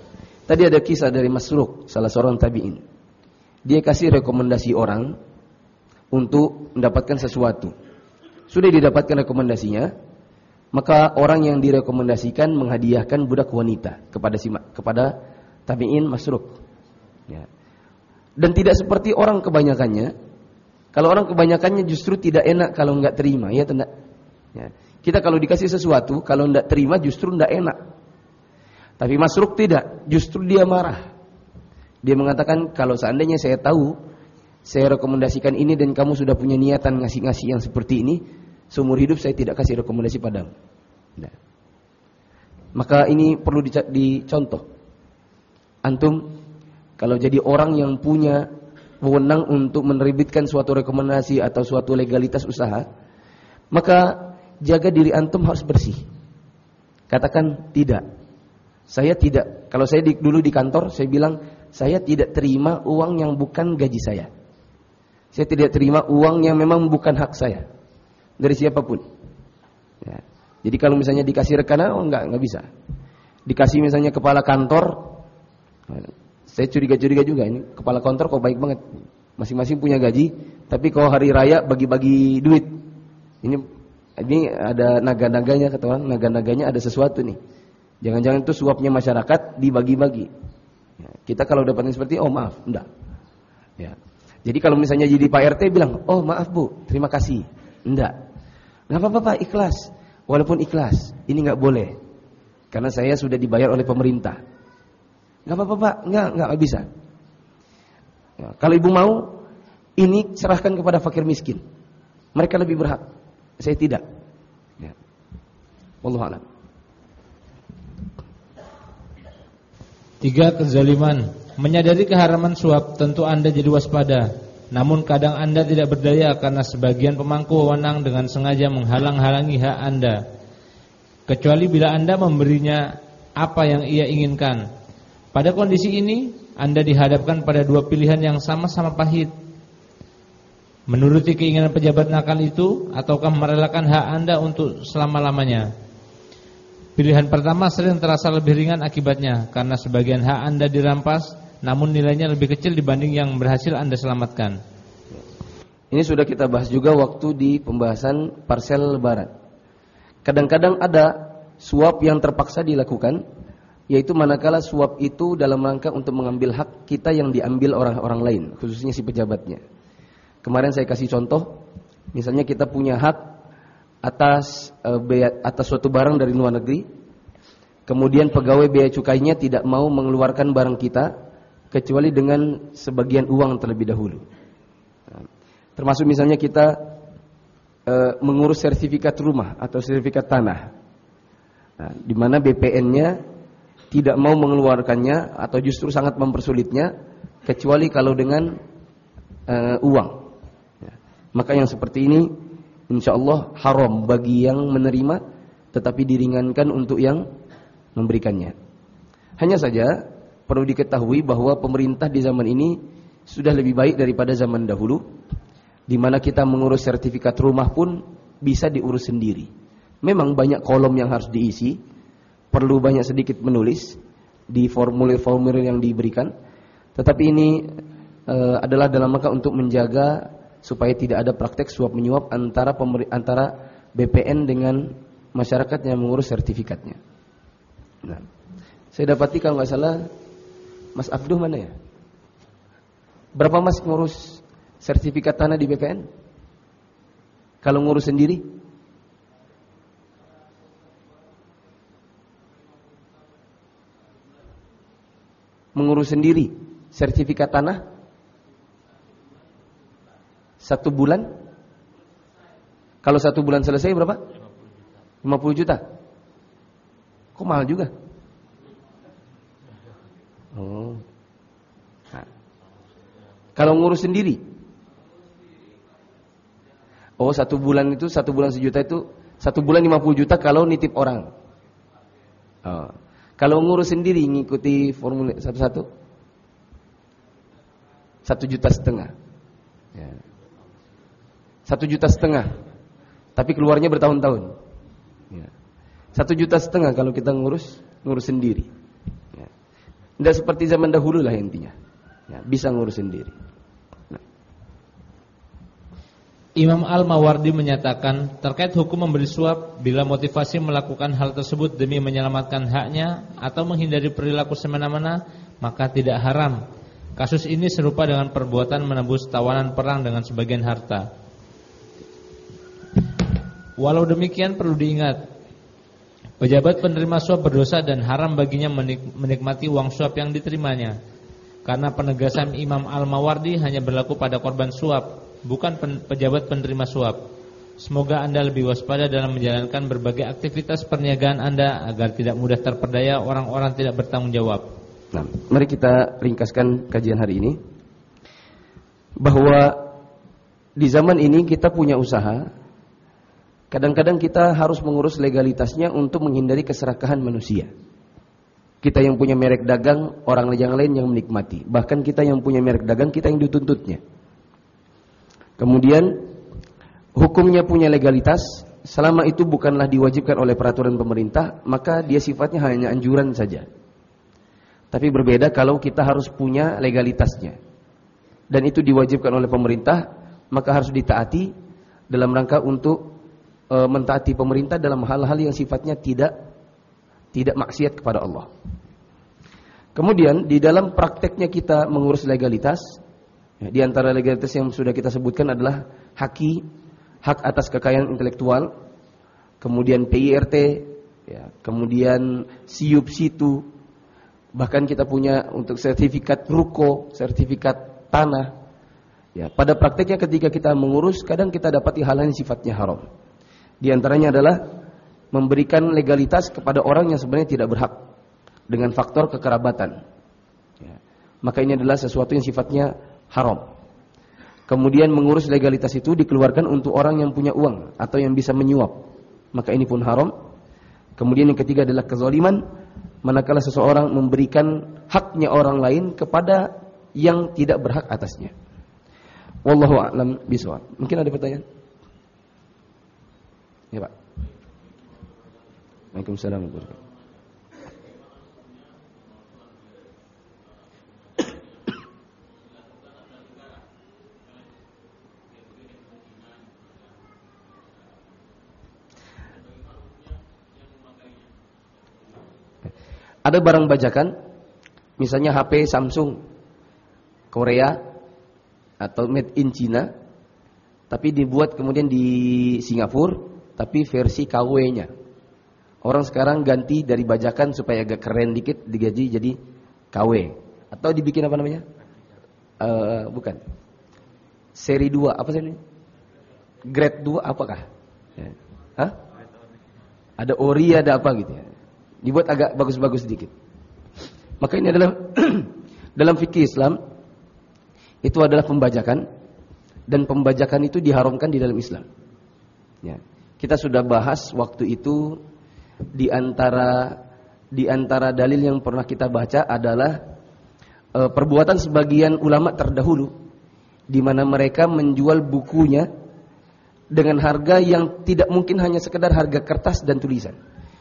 Speaker 1: Tadi ada kisah dari Masruq, salah seorang tabi'in. Dia kasih rekomendasi orang untuk mendapatkan sesuatu. Sudah didapatkan rekomendasinya, maka orang yang direkomendasikan menghadiahkan budak wanita kepada tabi'in Masruq. Ya. Dan tidak seperti orang kebanyakannya. Kalau orang kebanyakannya justru tidak enak kalau enggak terima, ya tidak. Ya. Kita kalau dikasih sesuatu, kalau enggak terima justru enggak enak. Tapi Masruq tidak, justru dia marah. Dia mengatakan, kalau seandainya saya tahu, saya rekomendasikan ini dan kamu sudah punya niatan ngasih-ngasih yang seperti ini, seumur hidup saya tidak kasih rekomendasi padamu. Nah. Maka ini perlu dicontoh. Antum, kalau jadi orang yang punya wewenang untuk menerbitkan suatu rekomendasi atau suatu legalitas usaha, maka jaga diri antum harus bersih. Katakan tidak. Saya tidak. Kalau saya dulu di kantor, saya bilang saya tidak terima uang yang bukan gaji saya. Saya tidak terima uang yang memang bukan hak saya dari siapapun. Ya. Jadi kalau misalnya dikasih rekanan, enggak bisa. Dikasih misalnya kepala kantor, saya curiga juga ini kepala kantor kok baik banget. Masing-masing punya gaji, tapi kalau hari raya bagi-bagi duit. Ini ada naga-naganya, kata orang, naga-naganya ada sesuatu nih. Jangan-jangan itu suapnya masyarakat dibagi-bagi. Ya, kita kalau dapatin seperti, oh maaf, enggak. Ya. Jadi kalau misalnya jadi Pak RT bilang, oh maaf Bu, terima kasih. Enggak. Enggak apa-apa Pak, ikhlas. Walaupun ikhlas, ini enggak boleh. Karena saya sudah dibayar oleh pemerintah. Enggak apa-apa Pak, enggak bisa. Ya, kalau Ibu mau, ini serahkan kepada fakir miskin. Mereka lebih berhak. Saya tidak. Ya. Wallahu a'lam.
Speaker 2: 3. Kezaliman. Menyadari keharaman suap, tentu Anda jadi waspada. Namun kadang Anda tidak berdaya karena sebagian pemangku wewenang dengan sengaja menghalang-halangi hak Anda. Kecuali bila Anda memberinya apa yang ia inginkan. Pada kondisi ini, Anda dihadapkan pada dua pilihan yang sama-sama pahit. Menuruti keinginan pejabat nakal itu, ataukah merelakan hak Anda untuk selama-lamanya. Pilihan pertama sering terasa lebih ringan akibatnya, karena sebagian hak Anda dirampas, namun nilainya lebih kecil dibanding yang berhasil Anda selamatkan.
Speaker 1: Ini sudah kita bahas juga waktu di pembahasan parsel lebaran. Kadang-kadang ada suap yang terpaksa dilakukan, yaitu manakala suap itu dalam rangka untuk mengambil hak kita yang diambil orang-orang lain, khususnya si pejabatnya. Kemarin saya kasih contoh, misalnya kita punya hak atas suatu barang dari luar negeri, kemudian pegawai bea cukainya tidak mau mengeluarkan barang kita kecuali dengan sebagian uang terlebih dahulu. Termasuk misalnya kita mengurus sertifikat rumah atau sertifikat tanah, di mana BPN-nya tidak mau mengeluarkannya atau justru sangat mempersulitnya kecuali kalau dengan uang. Maka yang seperti ini insyaallah haram bagi yang menerima, tetapi diringankan untuk yang memberikannya. Hanya saja perlu diketahui bahwa pemerintah di zaman ini sudah lebih baik daripada zaman dahulu, di mana kita mengurus sertifikat rumah pun bisa diurus sendiri. Memang banyak kolom yang harus diisi, perlu banyak sedikit menulis di formulir-formulir yang diberikan, tetapi ini adalah dalam rangka untuk menjaga supaya tidak ada praktek suap menyuap antara BPN dengan masyarakat yang mengurus sertifikatnya. Nah, saya dapati kalau nggak salah Mas Abduh mana ya? Berapa Mas ngurus sertifikat tanah di BPN? Kalau ngurus sendiri? Mengurus sendiri sertifikat tanah? 1 bulan? Kalau 1 bulan selesai berapa? 50 juta. Kok mahal juga? Oh. Nah. Kalau ngurus sendiri? Oh, 1 bulan itu 1 bulan 1 juta itu 1 bulan 50 juta kalau nitip orang. Oh. Kalau ngurus sendiri ngikuti formulir satu-satu 1,5 juta. Ya. 1,5 juta, tapi keluarnya bertahun-tahun. Ya. 1,5 juta kalau kita ngurus sendiri. Ya. Tidak seperti zaman dahulu lah intinya. Ya, bisa ngurus sendiri. Nah.
Speaker 2: Imam Al-Mawardi menyatakan terkait hukum memberi suap, bila motivasi melakukan hal tersebut demi menyelamatkan haknya atau menghindari perilaku semena-mena, maka tidak haram. Kasus ini serupa dengan perbuatan menebus tawanan perang dengan sebagian harta. Walau demikian perlu diingat, pejabat penerima suap berdosa dan haram baginya menikmati uang suap yang diterimanya. Karena penegasan Imam Al-Mawardi hanya berlaku pada korban suap, bukan pejabat penerima suap. Semoga Anda lebih waspada dalam menjalankan berbagai aktivitas perniagaan Anda agar tidak mudah terperdaya orang-orang tidak bertanggung jawab.
Speaker 1: Nah, mari kita ringkaskan kajian hari ini, bahwa di zaman ini kita punya usaha. Kadang-kadang kita harus mengurus legalitasnya untuk menghindari keserakahan manusia. Kita yang punya merek dagang, orang yang lain yang menikmati. Bahkan kita yang punya merek dagang, kita yang dituntutnya. Kemudian hukumnya punya legalitas, selama itu bukanlah diwajibkan oleh peraturan pemerintah, maka dia sifatnya hanya anjuran saja. Tapi berbeda kalau kita harus punya legalitasnya, dan itu diwajibkan oleh pemerintah, maka harus ditaati dalam rangka untuk mentaati pemerintah dalam hal-hal yang sifatnya tidak maksiat kepada Allah. Kemudian di dalam prakteknya kita mengurus legalitas, ya, di antara legalitas yang sudah kita sebutkan adalah hak atas kekayaan intelektual, kemudian PIRT, ya, kemudian siup situ, bahkan kita punya untuk sertifikat ruko, sertifikat tanah. Ya, pada prakteknya ketika kita mengurus, kadang kita dapati hal-hal yang sifatnya haram. Di antaranya adalah memberikan legalitas kepada orang yang sebenarnya tidak berhak dengan faktor kekerabatan. Ya. Maka ini adalah sesuatu yang sifatnya haram. Kemudian mengurus legalitas itu dikeluarkan untuk orang yang punya uang atau yang bisa menyuap. Maka ini pun haram. Kemudian yang ketiga adalah kezaliman, manakala seseorang memberikan haknya orang lain kepada yang tidak berhak atasnya. Wallahu a'lam bishawab. Mungkin ada pertanyaan? Ya, Pak. Waalaikumsalam warahmatullahi wabarakatuh. Ada barang bajakan, misalnya HP Samsung Korea atau made in China, tapi dibuat kemudian di Singapura, tapi versi KW-nya. Orang sekarang ganti dari bajakan supaya agak keren dikit, digaji jadi KW. Atau dibikin apa namanya? Bukan. Seri 2, apa sih ini? Grade 2 apakah? Ya. Hah? Ada ori, ada apa gitu ya. Dibuat agak bagus-bagus sedikit. Maka ini adalah dalam fikih Islam itu adalah pembajakan, dan pembajakan itu diharamkan di dalam Islam. Ya. Kita sudah bahas waktu itu di antara dalil yang pernah kita baca adalah perbuatan sebagian ulama terdahulu di mana mereka menjual bukunya dengan harga yang tidak mungkin hanya sekedar harga kertas dan tulisan.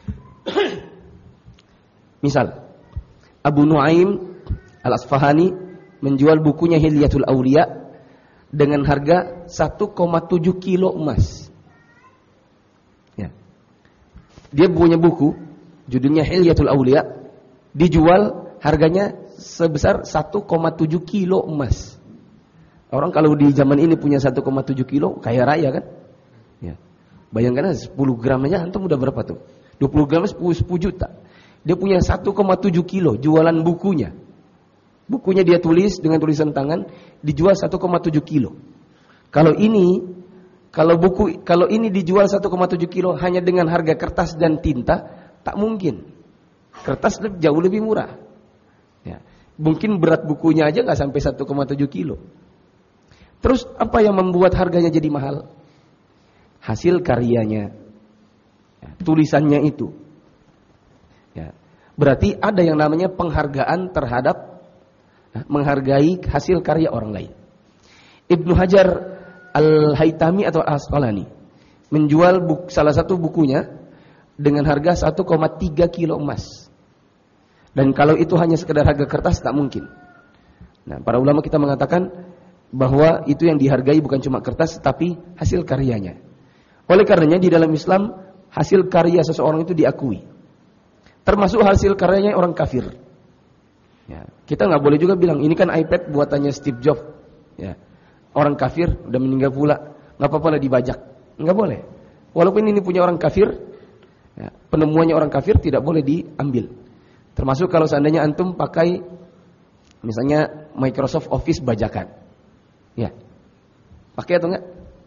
Speaker 1: Misal, Abu Nuaim Al-Asfahani menjual bukunya Hilyatul Auliya dengan harga 1,7 kilo emas. Ya. Dia punya buku, judulnya Hilyatul Auliya, dijual harganya sebesar 1,7 kilo emas. Orang kalau di zaman ini punya 1,7 kilo, kaya raya kan? Ya. Bayangkan 10 gram aja, antum udah berapa tuh? 20 gram 10 juta. Dia punya 1,7 kilo jualan bukunya. Bukunya dia tulis dengan tulisan tangan, dijual 1,7 kilo. Kalau ini dijual 1,7 kilo hanya dengan harga kertas dan tinta, tak mungkin. Kertas jauh lebih murah. Ya. Mungkin berat bukunya aja nggak sampai 1,7 kilo. Terus apa yang membuat harganya jadi mahal? Hasil karyanya, ya, tulisannya itu. Ya. Berarti ada yang namanya penghargaan terhadap menghargai hasil karya orang lain. Ibnu Hajar Al-Haytami atau Al-Asqalani menjual salah satu bukunya dengan harga 1,3 kilo emas. Dan kalau itu hanya sekedar harga kertas tak mungkin. Nah, para ulama kita mengatakan bahwa itu yang dihargai bukan cuma kertas tapi hasil karyanya. Oleh karenanya di dalam Islam hasil karya seseorang itu diakui. Termasuk hasil karyanya orang kafir. Ya, kita nggak boleh juga bilang ini kan iPad buatannya Steve Jobs. Ya, orang kafir udah meninggal pula, nggak apa-apa lah dibajak. Nggak boleh. Walaupun ini punya orang kafir, ya, penemuannya orang kafir tidak boleh diambil. Termasuk kalau seandainya antum pakai misalnya Microsoft Office bajakan. Ya. Pakai atau enggak?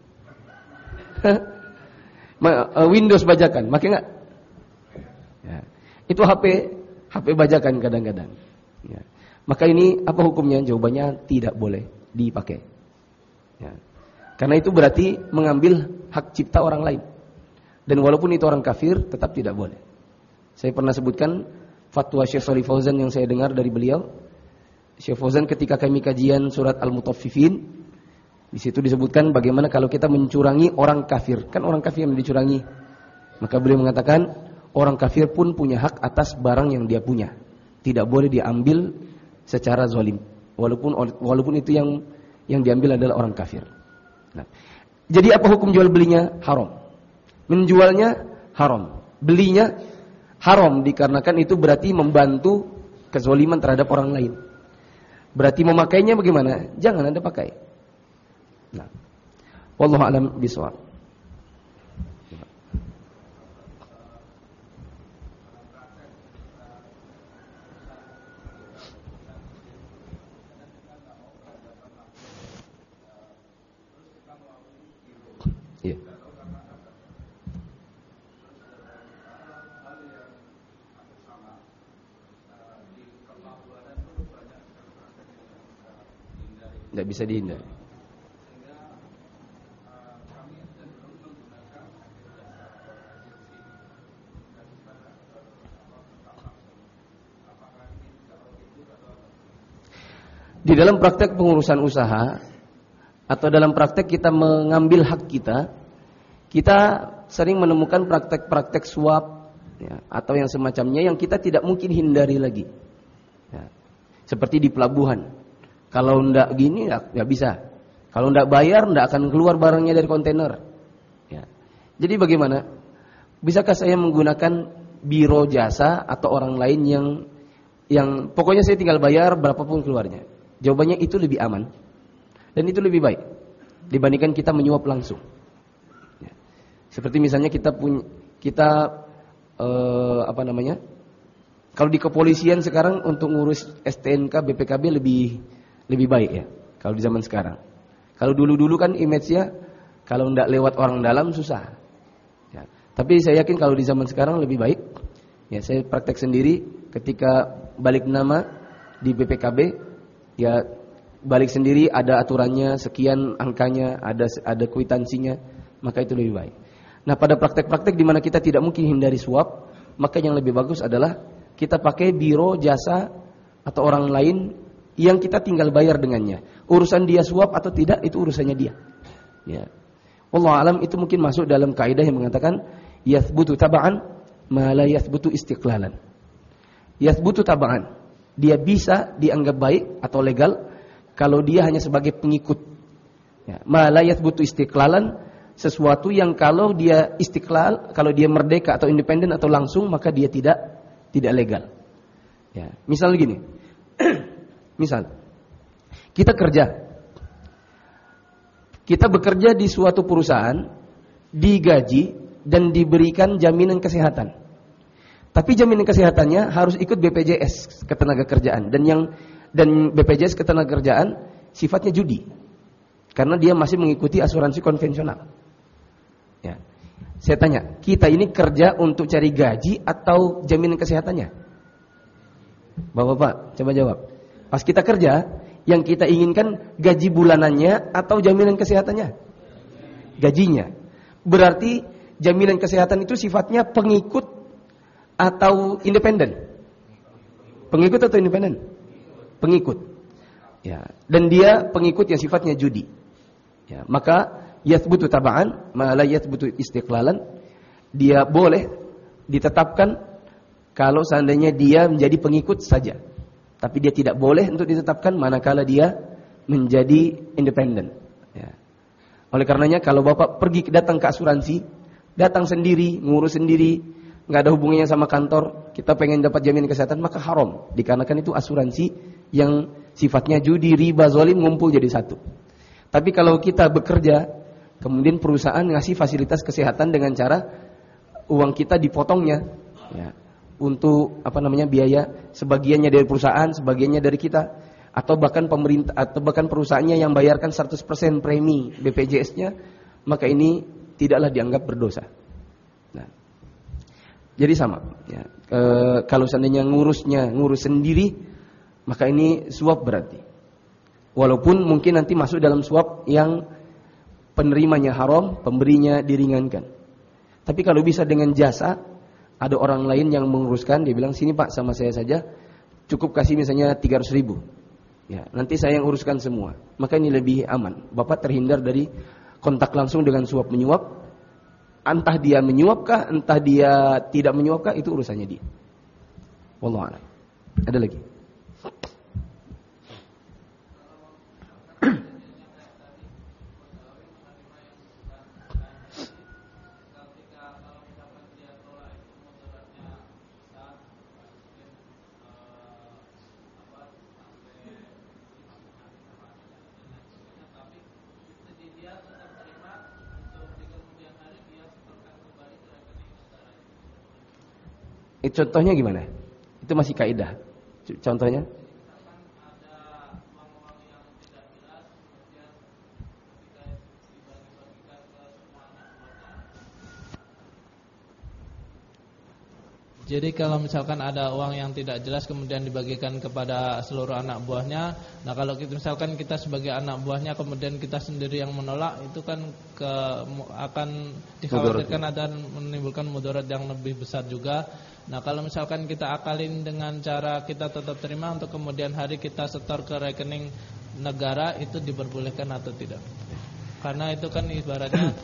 Speaker 1: Windows bajakan, pakai enggak? Ya. Itu HP bajakan kadang-kadang. Ya. Maka ini apa hukumnya? Jawabannya tidak boleh dipakai. Ya. Karena itu berarti mengambil hak cipta orang lain. Dan walaupun itu orang kafir, tetap tidak boleh. Saya pernah sebutkan fatwa Syekh Shalih Fauzan yang saya dengar dari beliau. Syekh Fauzan ketika kami kajian surat Al-Mutaffifin, di situ disebutkan bagaimana kalau kita mencurangi orang kafir. Kan orang kafir yang dicurangi. Maka beliau mengatakan orang kafir pun punya hak atas barang yang dia punya. Tidak boleh diambil secara zalim. Walaupun itu yang diambil adalah orang kafir. Nah, jadi apa hukum jual belinya? Haram. Menjualnya haram. Belinya haram dikarenakan itu berarti membantu kezaliman terhadap orang lain. Berarti memakainya bagaimana? Jangan Anda pakai. Nah, wallahu a'lam bishawab. Iya. Tidak bisa dihindari. Di dalam praktek pengurusan usaha atau dalam praktek kita mengambil hak kita, kita sering menemukan praktek-praktek suap ya, atau yang semacamnya yang kita tidak mungkin hindari lagi. Ya. Seperti di pelabuhan. Kalau ndak gini nggak bisa. Kalau ndak bayar ndak akan keluar barangnya dari kontainer. Ya. Jadi bagaimana? Bisakah saya menggunakan biro jasa atau orang lain yang pokoknya saya tinggal bayar berapapun keluarnya? Jawabannya itu lebih aman dan itu lebih baik dibandingkan kita menyuap langsung. Ya. Seperti misalnya kita kalau di kepolisian sekarang untuk ngurus STNK, BPKB lebih baik ya. Kalau di zaman sekarang. Kalau dulu kan image-nya kalau ndak lewat orang dalam susah. Ya. Tapi saya yakin kalau di zaman sekarang lebih baik. Ya, saya praktek sendiri ketika balik nama di BPKB. Ya balik sendiri ada aturannya sekian angkanya, ada kwitansinya, maka itu lebih baik. Nah, pada praktek-praktek di mana kita tidak mungkin hindari suap, maka yang lebih bagus adalah kita pakai biro jasa atau orang lain yang kita tinggal bayar dengannya. Urusan dia suap atau tidak itu urusannya dia. Ya. Wallahu alam itu mungkin masuk dalam kaidah yang mengatakan yathbutu tab'an ma la yathbutu istiqlalan. Yathbutu tab'an. Dia bisa dianggap baik atau legal kalau dia hanya sebagai pengikut. Ya, ma la yathbutu istiqlalan, sesuatu yang kalau dia istiqlal, kalau dia merdeka atau independen atau langsung, maka dia tidak legal. Ya, misal gini. Misal kita bekerja di suatu perusahaan, digaji dan diberikan jaminan kesehatan. Tapi jaminan kesehatannya harus ikut BPJS Ketenagakerjaan dan BPJS Ketenagakerjaan sifatnya judi. Karena dia masih mengikuti asuransi konvensional. Ya. Saya tanya, kita ini kerja untuk cari gaji atau jaminan kesehatannya? Bapak-bapak, coba jawab. Pas kita kerja, yang kita inginkan gaji bulanannya atau jaminan kesehatannya? Gajinya. Berarti jaminan kesehatan itu sifatnya pengikut atau independen? Pengikut atau independen? Pengikut. Ya, dan dia pengikut yang sifatnya judi. Ya, maka yathbutu tab'an ma la yathbutu istiqlalan. Dia boleh ditetapkan kalau seandainya dia menjadi pengikut saja. Tapi dia tidak boleh untuk ditetapkan manakala dia menjadi independen. Ya. Oleh karenanya kalau Bapak datang ke asuransi, datang sendiri, ngurus sendiri, nggak ada hubungannya sama kantor, kita pengen dapat jaminan kesehatan, maka haram. Dikarenakan itu asuransi yang sifatnya judi, riba, zalim, ngumpul jadi satu. Tapi kalau kita bekerja, kemudian perusahaan ngasih fasilitas kesehatan dengan cara uang kita dipotongnya, ya, untuk biaya, sebagiannya dari perusahaan, sebagiannya dari kita, atau bahkan pemerintah, atau bahkan perusahaannya yang bayarkan 100% premi BPJS-nya, maka ini tidaklah dianggap berdosa. Nah, jadi sama, ya. Kalau seandainya ngurus sendiri, maka ini suap berarti. Walaupun mungkin nanti masuk dalam suap yang penerimanya haram, pemberinya diringankan. Tapi kalau bisa dengan jasa, ada orang lain yang menguruskan, dia bilang, sini Pak sama saya saja, cukup kasih misalnya 300.000. Ya, nanti saya yang uruskan semua. Maka ini lebih aman. Bapak terhindar dari kontak langsung dengan suap menyuap. Entah dia menyuapkah, entah dia tidak menyuapkah, itu urusannya dia. Wallahu a'lam. Ada lagi? Contohnya gimana? Itu masih kaidah. Contohnya?
Speaker 3: Jadi kalau misalkan ada uang yang tidak jelas kemudian dibagikan kepada seluruh anak buahnya, nah kalau misalkan kita sebagai anak buahnya kemudian kita sendiri yang menolak, itu kan akan dikhawatirkan ada menimbulkan mudarat yang lebih besar juga. Nah kalau misalkan kita akalin dengan cara kita tetap terima untuk kemudian hari kita setor ke rekening negara, itu diperbolehkan atau tidak? Karena itu kan ibaratnya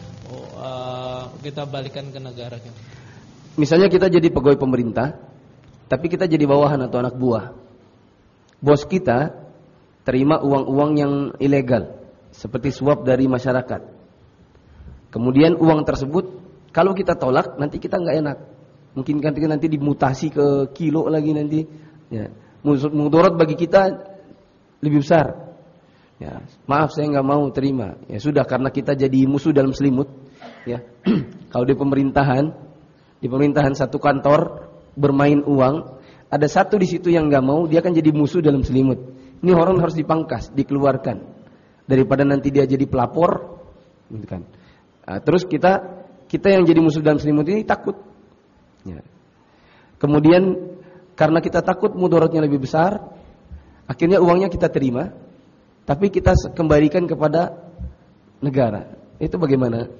Speaker 3: kita balikan ke negara gitu.
Speaker 1: Misalnya kita jadi pegawai pemerintah, tapi kita jadi bawahan atau anak buah. Bos kita terima uang-uang yang ilegal, seperti suap dari masyarakat. Kemudian uang tersebut, kalau kita tolak, nanti kita nggak enak. Mungkin nanti dimutasi ke kilo lagi nanti. Ya. Mudarat bagi kita lebih besar. Ya. Maaf, saya nggak mau terima. Ya sudah, karena kita jadi musuh dalam selimut. Ya. Kalau di pemerintahan satu kantor bermain uang, ada satu di situ yang nggak mau, dia akan jadi musuh dalam selimut. Ini orang harus dipangkas, dikeluarkan, daripada nanti dia jadi pelapor, gitu kan. Nah, terus kita yang jadi musuh dalam selimut ini takut. Ya. Kemudian karena kita takut mudaratnya lebih besar, akhirnya uangnya kita terima, tapi kita kembalikan kepada negara. Itu bagaimana?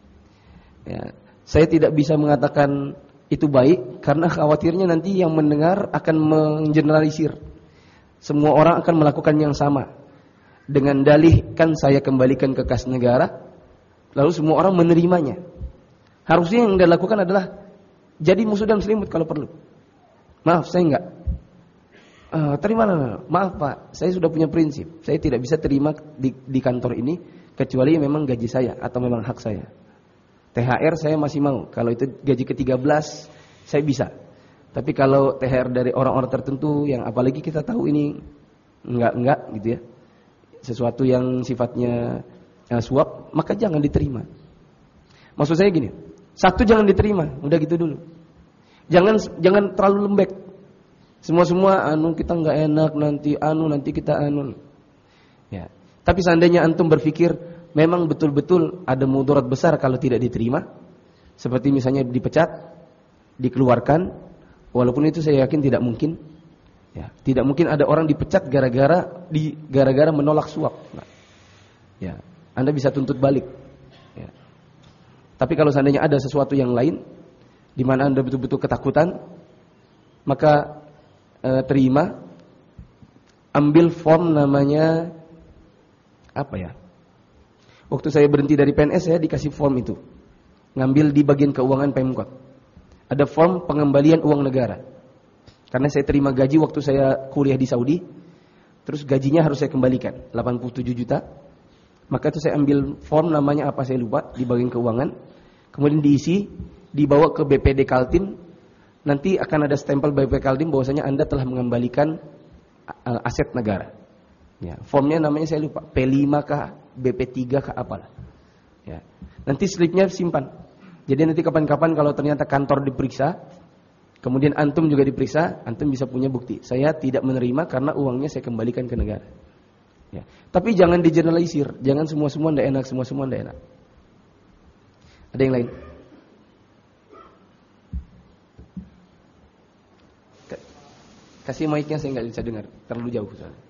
Speaker 1: Ya. Saya tidak bisa mengatakan itu baik, karena khawatirnya nanti yang mendengar akan menggeneralisir. Semua orang akan melakukan yang sama. Dengan dalih, kan saya kembalikan ke kas negara, lalu semua orang menerimanya. Harusnya yang dilakukan adalah jadi musuh dalam selimut kalau perlu. Maaf, saya enggak. Terima, maaf Pak, saya sudah punya prinsip. Saya tidak bisa terima di kantor ini, kecuali memang gaji saya atau memang hak saya. THR saya masih mau. Kalau itu gaji ke-13 saya bisa. Tapi kalau THR dari orang-orang tertentu yang apalagi kita tahu ini enggak gitu ya, sesuatu yang sifatnya suap, maka jangan diterima. Maksud saya gini, satu, jangan diterima, udah gitu dulu. Jangan terlalu lembek. Semua kita enggak enak, nanti kita Ya. Tapi seandainya antum berpikir memang betul-betul ada mudarat besar kalau tidak diterima, seperti misalnya dipecat, dikeluarkan, walaupun itu saya yakin tidak mungkin. Ya, tidak mungkin ada orang dipecat gara-gara menolak suap. Nah, ya, Anda bisa tuntut balik. Ya. Tapi kalau seandainya ada sesuatu yang lain, di mana Anda betul-betul ketakutan, maka terima, ambil form namanya apa ya? Waktu saya berhenti dari PNS, saya dikasih form itu. Ngambil di bagian keuangan Pemkot. Ada form pengembalian uang negara. Karena saya terima gaji waktu saya kuliah di Saudi, terus gajinya harus saya kembalikan 87 juta. Maka itu saya ambil form, namanya apa saya lupa, di bagian keuangan. Kemudian diisi, dibawa ke BPD Kaltim. Nanti akan ada stempel BPD Kaltim bahwasanya Anda telah mengembalikan aset negara. Ya, formnya namanya saya lupa, P5 kah, BP3 kah, apalah. Ya. Nanti slipnya simpan. Jadi nanti kapan-kapan kalau ternyata kantor diperiksa, kemudian antum juga diperiksa, antum bisa punya bukti. Saya tidak menerima karena uangnya saya kembalikan ke negara. Ya. Tapi jangan digeneralisir, jangan semua ndak enak, semua ndak enak. Ada yang lain? Kasih mic-nya, saya nggak bisa dengar, terlalu jauh soalnya.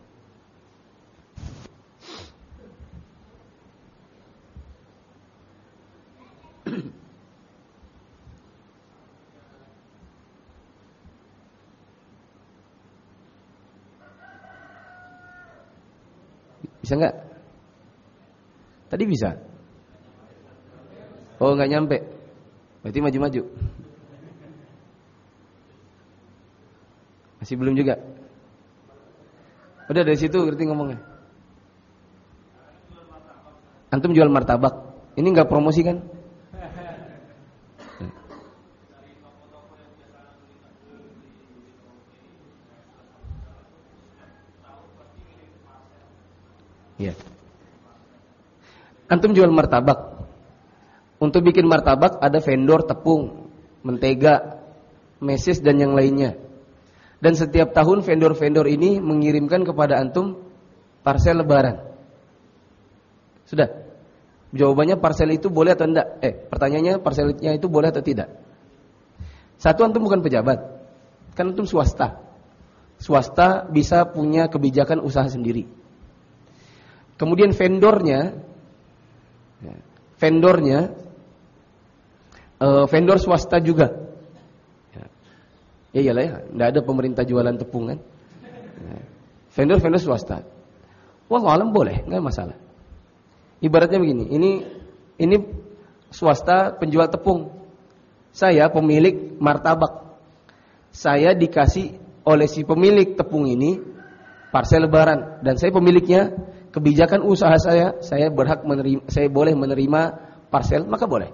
Speaker 1: Bisa nggak? Tadi bisa? Oh, nggak nyampe. Berarti maju-maju. Masih belum juga. Udah dari situ ngerti ngomongnya. Antum jual martabak. Ini nggak promosi kan? Ya. Antum jual martabak. Untuk bikin martabak ada vendor tepung, mentega, meses dan yang lainnya. Dan setiap tahun vendor-vendor ini mengirimkan kepada antum parsel lebaran. Sudah? Jawabannya parsel itu boleh atau tidak? Pertanyaannya parselnya itu boleh atau tidak? Satu, antum bukan pejabat. Kan antum swasta. Swasta bisa punya kebijakan usaha sendiri. Kemudian vendor swasta juga. Ya iyalah ya, enggak ada pemerintah jualan tepung kan. Vendor swasta. Wallahu alam boleh, enggak masalah. Ibaratnya begini, ini swasta penjual tepung. Saya pemilik martabak. Saya dikasih oleh si pemilik tepung ini parsel lebaran dan saya pemiliknya. Kebijakan usaha saya berhak menerima, saya boleh menerima parsel, maka boleh.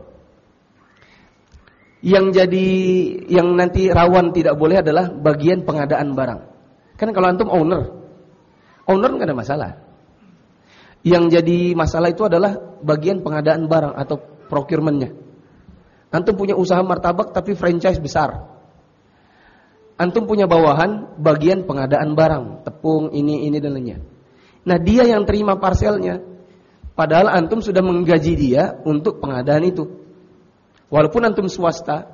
Speaker 1: Yang nanti rawan tidak boleh adalah bagian pengadaan barang. Kan kalau antum owner nggak ada masalah. Yang jadi masalah itu adalah bagian pengadaan barang atau procurementnya. Antum punya usaha martabak tapi franchise besar. Antum punya bawahan bagian pengadaan barang, tepung ini dan lainnya. Nah, dia yang terima parselnya. Padahal antum sudah menggaji dia untuk pengadaan itu. Walaupun antum swasta,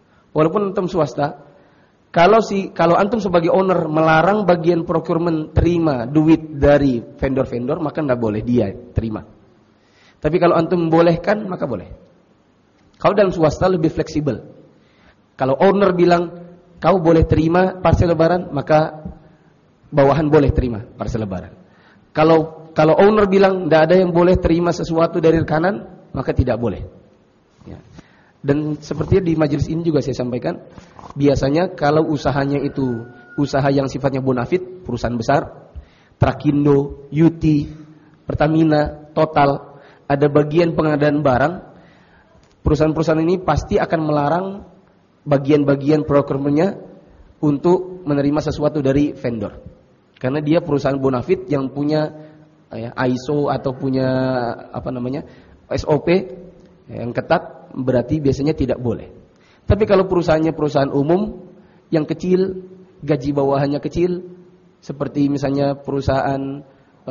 Speaker 1: kalau antum sebagai owner melarang bagian procurement terima duit dari vendor-vendor, maka enggak boleh dia terima. Tapi kalau antum membolehkan, maka boleh. Kalau dalam swasta lebih fleksibel. Kalau owner bilang kau boleh terima parsel lebaran, maka bawahan boleh terima parsel lebaran. Kalau owner bilang tidak ada yang boleh terima sesuatu dari rekanan, maka tidak boleh. Ya. Dan seperti di majelis ini juga saya sampaikan, biasanya kalau usahanya itu usaha yang sifatnya bonafit, perusahaan besar, Trakindo, UT, Pertamina, Total, ada bagian pengadaan barang, perusahaan-perusahaan ini pasti akan melarang bagian-bagian procurementnya untuk menerima sesuatu dari vendor. Karena dia perusahaan bonafit yang punya ISO atau punya SOP yang ketat, berarti biasanya tidak boleh. Tapi kalau perusahaannya perusahaan umum yang kecil, gaji bawahannya kecil, seperti misalnya perusahaan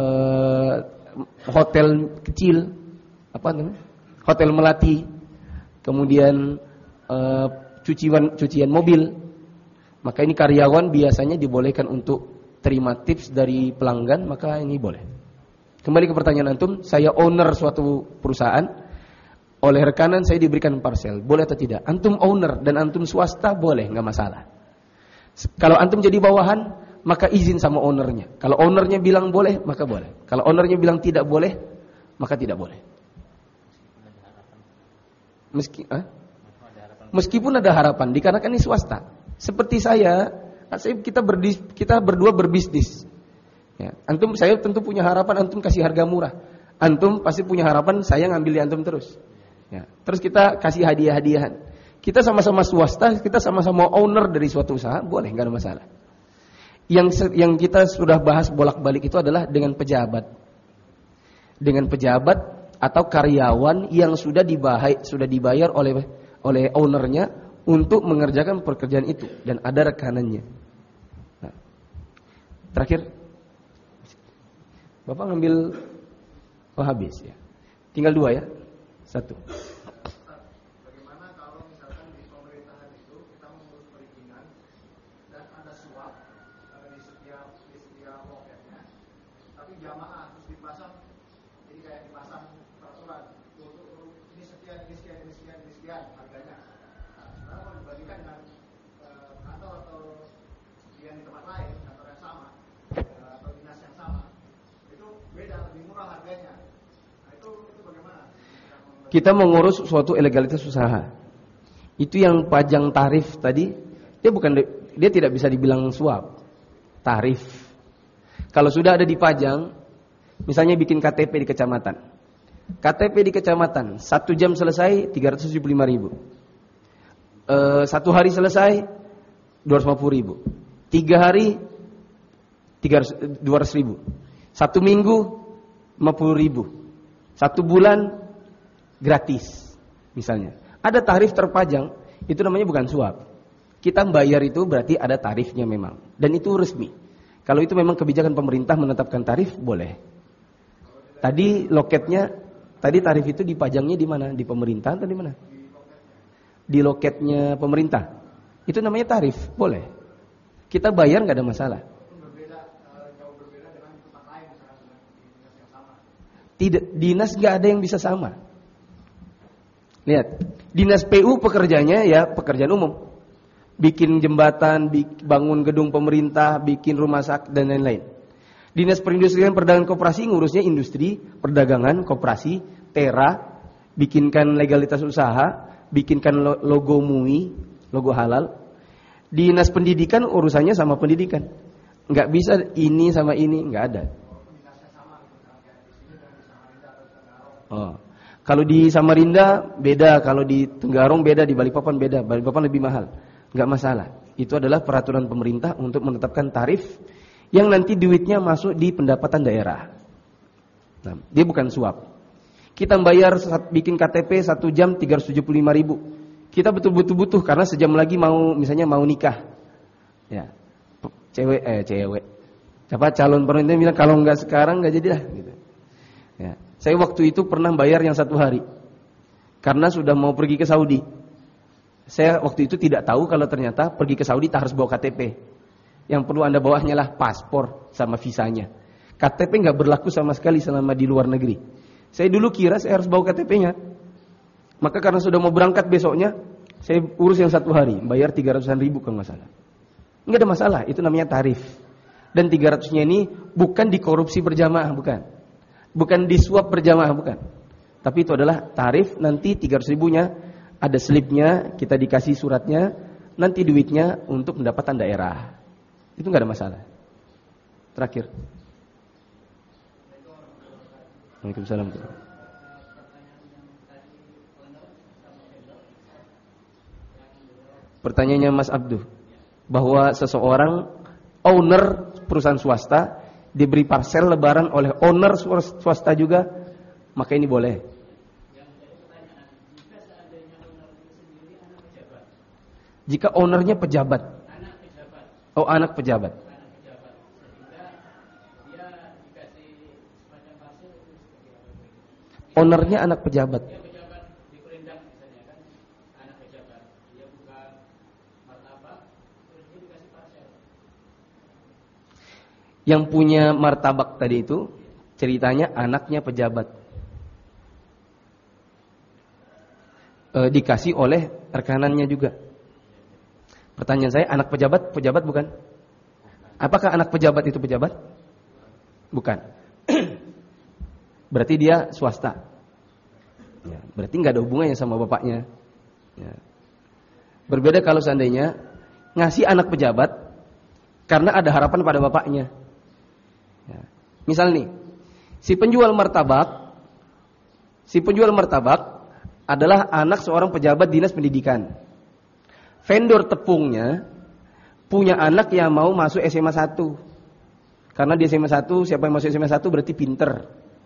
Speaker 1: hotel kecil, Hotel Melati, kemudian cucian mobil, maka ini karyawan biasanya dibolehkan untuk terima tips dari pelanggan, maka ini boleh. Kembali ke pertanyaan antum, saya owner suatu perusahaan, oleh rekanan saya diberikan parsel, boleh atau tidak? Antum owner dan antum swasta, boleh, nggak masalah. Kalau antum jadi bawahan, maka izin sama ownernya. Kalau ownernya bilang boleh, maka boleh. Kalau ownernya bilang tidak boleh, maka tidak boleh. Meskipun ada harapan, dikarenakan ini swasta. Seperti saya Kita berdua berbisnis. Ya. Antum, saya tentu punya harapan antum kasih harga murah. Antum pasti punya harapan saya ngambil di antum terus. Ya. Terus kita kasih hadiah-hadiahan. Kita sama-sama swasta, kita sama-sama owner dari suatu usaha, boleh, nggak ada masalah. Yang kita sudah bahas bolak-balik itu adalah dengan pejabat. Dengan pejabat atau karyawan yang sudah dibayar oleh ownernya untuk mengerjakan pekerjaan itu dan ada rekanannya. Nah, terakhir, Bapak ngambil habis ya. Tinggal 2 ya. 1.
Speaker 4: Bagaimana kalau misalkan di pemerintahan itu kita mengurus perizinan dan ada suap di setiap loketnya, tapi jamaah harus dipasang, jadi kayak dipasang peraturan ini sekian harganya. Nah, sekarang kalau dibandingkan dengan kantor atau yang di tempat lain, kantor yang sama atau dinas yang sama, itu beda, lebih murah harganya. Nah, itu bagaimana?
Speaker 1: Kita mengurus suatu ilegalitas usaha. Itu yang pajang tarif tadi, dia tidak bisa dibilang suap. Tarif. Kalau sudah ada dipajang, misalnya bikin KTP di kecamatan. KTP di kecamatan 1 jam selesai 375.000. 1 hari selesai 250.000. 3 hari 200.000. 1 minggu 50.000. 1 bulan gratis, misalnya. Ada tarif terpajang, itu namanya bukan suap. Kita bayar itu berarti ada tarifnya memang. Dan itu resmi. Kalau itu memang kebijakan pemerintah menetapkan tarif, boleh. Tadi tarif itu dipajangnya di mana? Di pemerintah atau di mana? Di loketnya pemerintah. Itu namanya tarif, boleh. Kita bayar nggak ada masalah.
Speaker 4: Jauh berbeda dengan tempat lain, misalkan dengan dinas yang sama.
Speaker 1: Tidak, dinas nggak ada yang bisa sama. Lihat, dinas PU pekerjaannya ya pekerjaan umum. Bikin jembatan, bangun gedung pemerintah, bikin rumah sakit dan lain-lain. Dinas Perindustrian Perdagangan Koperasi ngurusnya industri, perdagangan, koperasi, tera, bikinkan legalitas usaha, bikinkan logo MUI, logo halal. Dinas Pendidikan urusannya sama pendidikan. Nggak bisa ini sama ini, nggak ada. Oh. Kalau di Samarinda beda, kalau di Tenggarong beda, di Balikpapan beda. Balikpapan lebih mahal. Enggak masalah. Itu adalah peraturan pemerintah untuk menetapkan tarif yang nanti duitnya masuk di pendapatan daerah. Nah, dia bukan suap. Kita bayar bikin KTP 1 jam 375.000. Kita betul-betul butuh karena sejam lagi misalnya mau nikah. Ya. Cewek. Siapa calon perempuan bilang kalau enggak sekarang enggak jadi lah gitu. Ya. Saya waktu itu pernah bayar yang 1 hari karena sudah mau pergi ke Saudi. Saya waktu itu tidak tahu kalau ternyata pergi ke Saudi tak harus bawa KTP. Yang perlu Anda bawa hanyalah paspor sama visanya. KTP nggak berlaku sama sekali selama di luar negeri. Saya dulu kira saya harus bawa KTP-nya. Maka karena sudah mau berangkat besoknya, saya urus yang 1 hari, bayar 300.000 kalau nggak salah. Nggak ada masalah, itu namanya tarif. Dan 300-nya ini bukan dikorupsi berjamaah, bukan. Bukan disuap berjamaah, bukan. Tapi itu adalah tarif, nanti 300.000-nya ada slipnya, kita dikasih suratnya, nanti duitnya untuk pendapatan daerah. Itu nggak ada masalah. Terakhir. Waalaikumsalam. Pertanyaannya Mas Abduh, bahwa seseorang owner perusahaan swasta diberi parsel lebaran oleh owner swasta juga, maka ini boleh. Jika ownernya pejabat. Oh, anak pejabat. Ownernya anak pejabat. Yang punya martabak tadi itu ceritanya anaknya pejabat. Dikasih oleh rekanannya juga. Pertanyaan saya, anak pejabat bukan? Apakah anak pejabat itu pejabat? Bukan. Berarti dia swasta. Ya, berarti nggak ada hubungannya sama bapaknya. Ya. Berbeda kalau seandainya ngasih anak pejabat, karena ada harapan pada bapaknya. Ya. Misal nih, si penjual martabak adalah anak seorang pejabat dinas pendidikan. Vendor tepungnya punya anak yang mau masuk SMA 1. Karena di SMA 1, siapa yang masuk SMA 1 berarti pinter.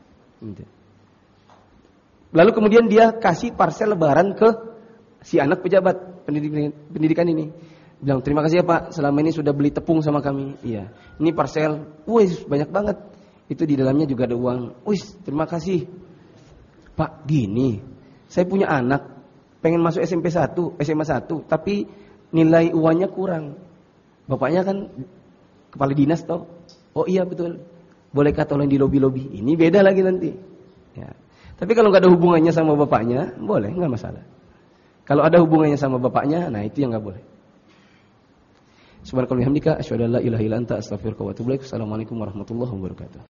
Speaker 1: Lalu kemudian dia kasih parcel lebaran ke si anak pejabat pendidikan ini. Bilang, terima kasih ya Pak, selama ini sudah beli tepung sama kami. Iya, ini parcel, banyak banget. Itu di dalamnya juga ada uang. Terima kasih. Pak, gini, saya punya anak, pengen masuk SMA 1, tapi nilai uangnya kurang. Bapaknya kan kepala dinas toh. Oh iya betul. Bolehkah tolong di lobi-lobi? Ini beda lagi nanti. Ya. Tapi kalau nggak ada hubungannya sama bapaknya, boleh, nggak masalah. Kalau ada hubungannya sama bapaknya, nah itu yang nggak boleh. Subhanakallahumma wa bihamdika asyhadu an la ilaha illa anta astaghfiruka wa atubu ilaik. Assalamualaikum warahmatullahi wabarakatuh.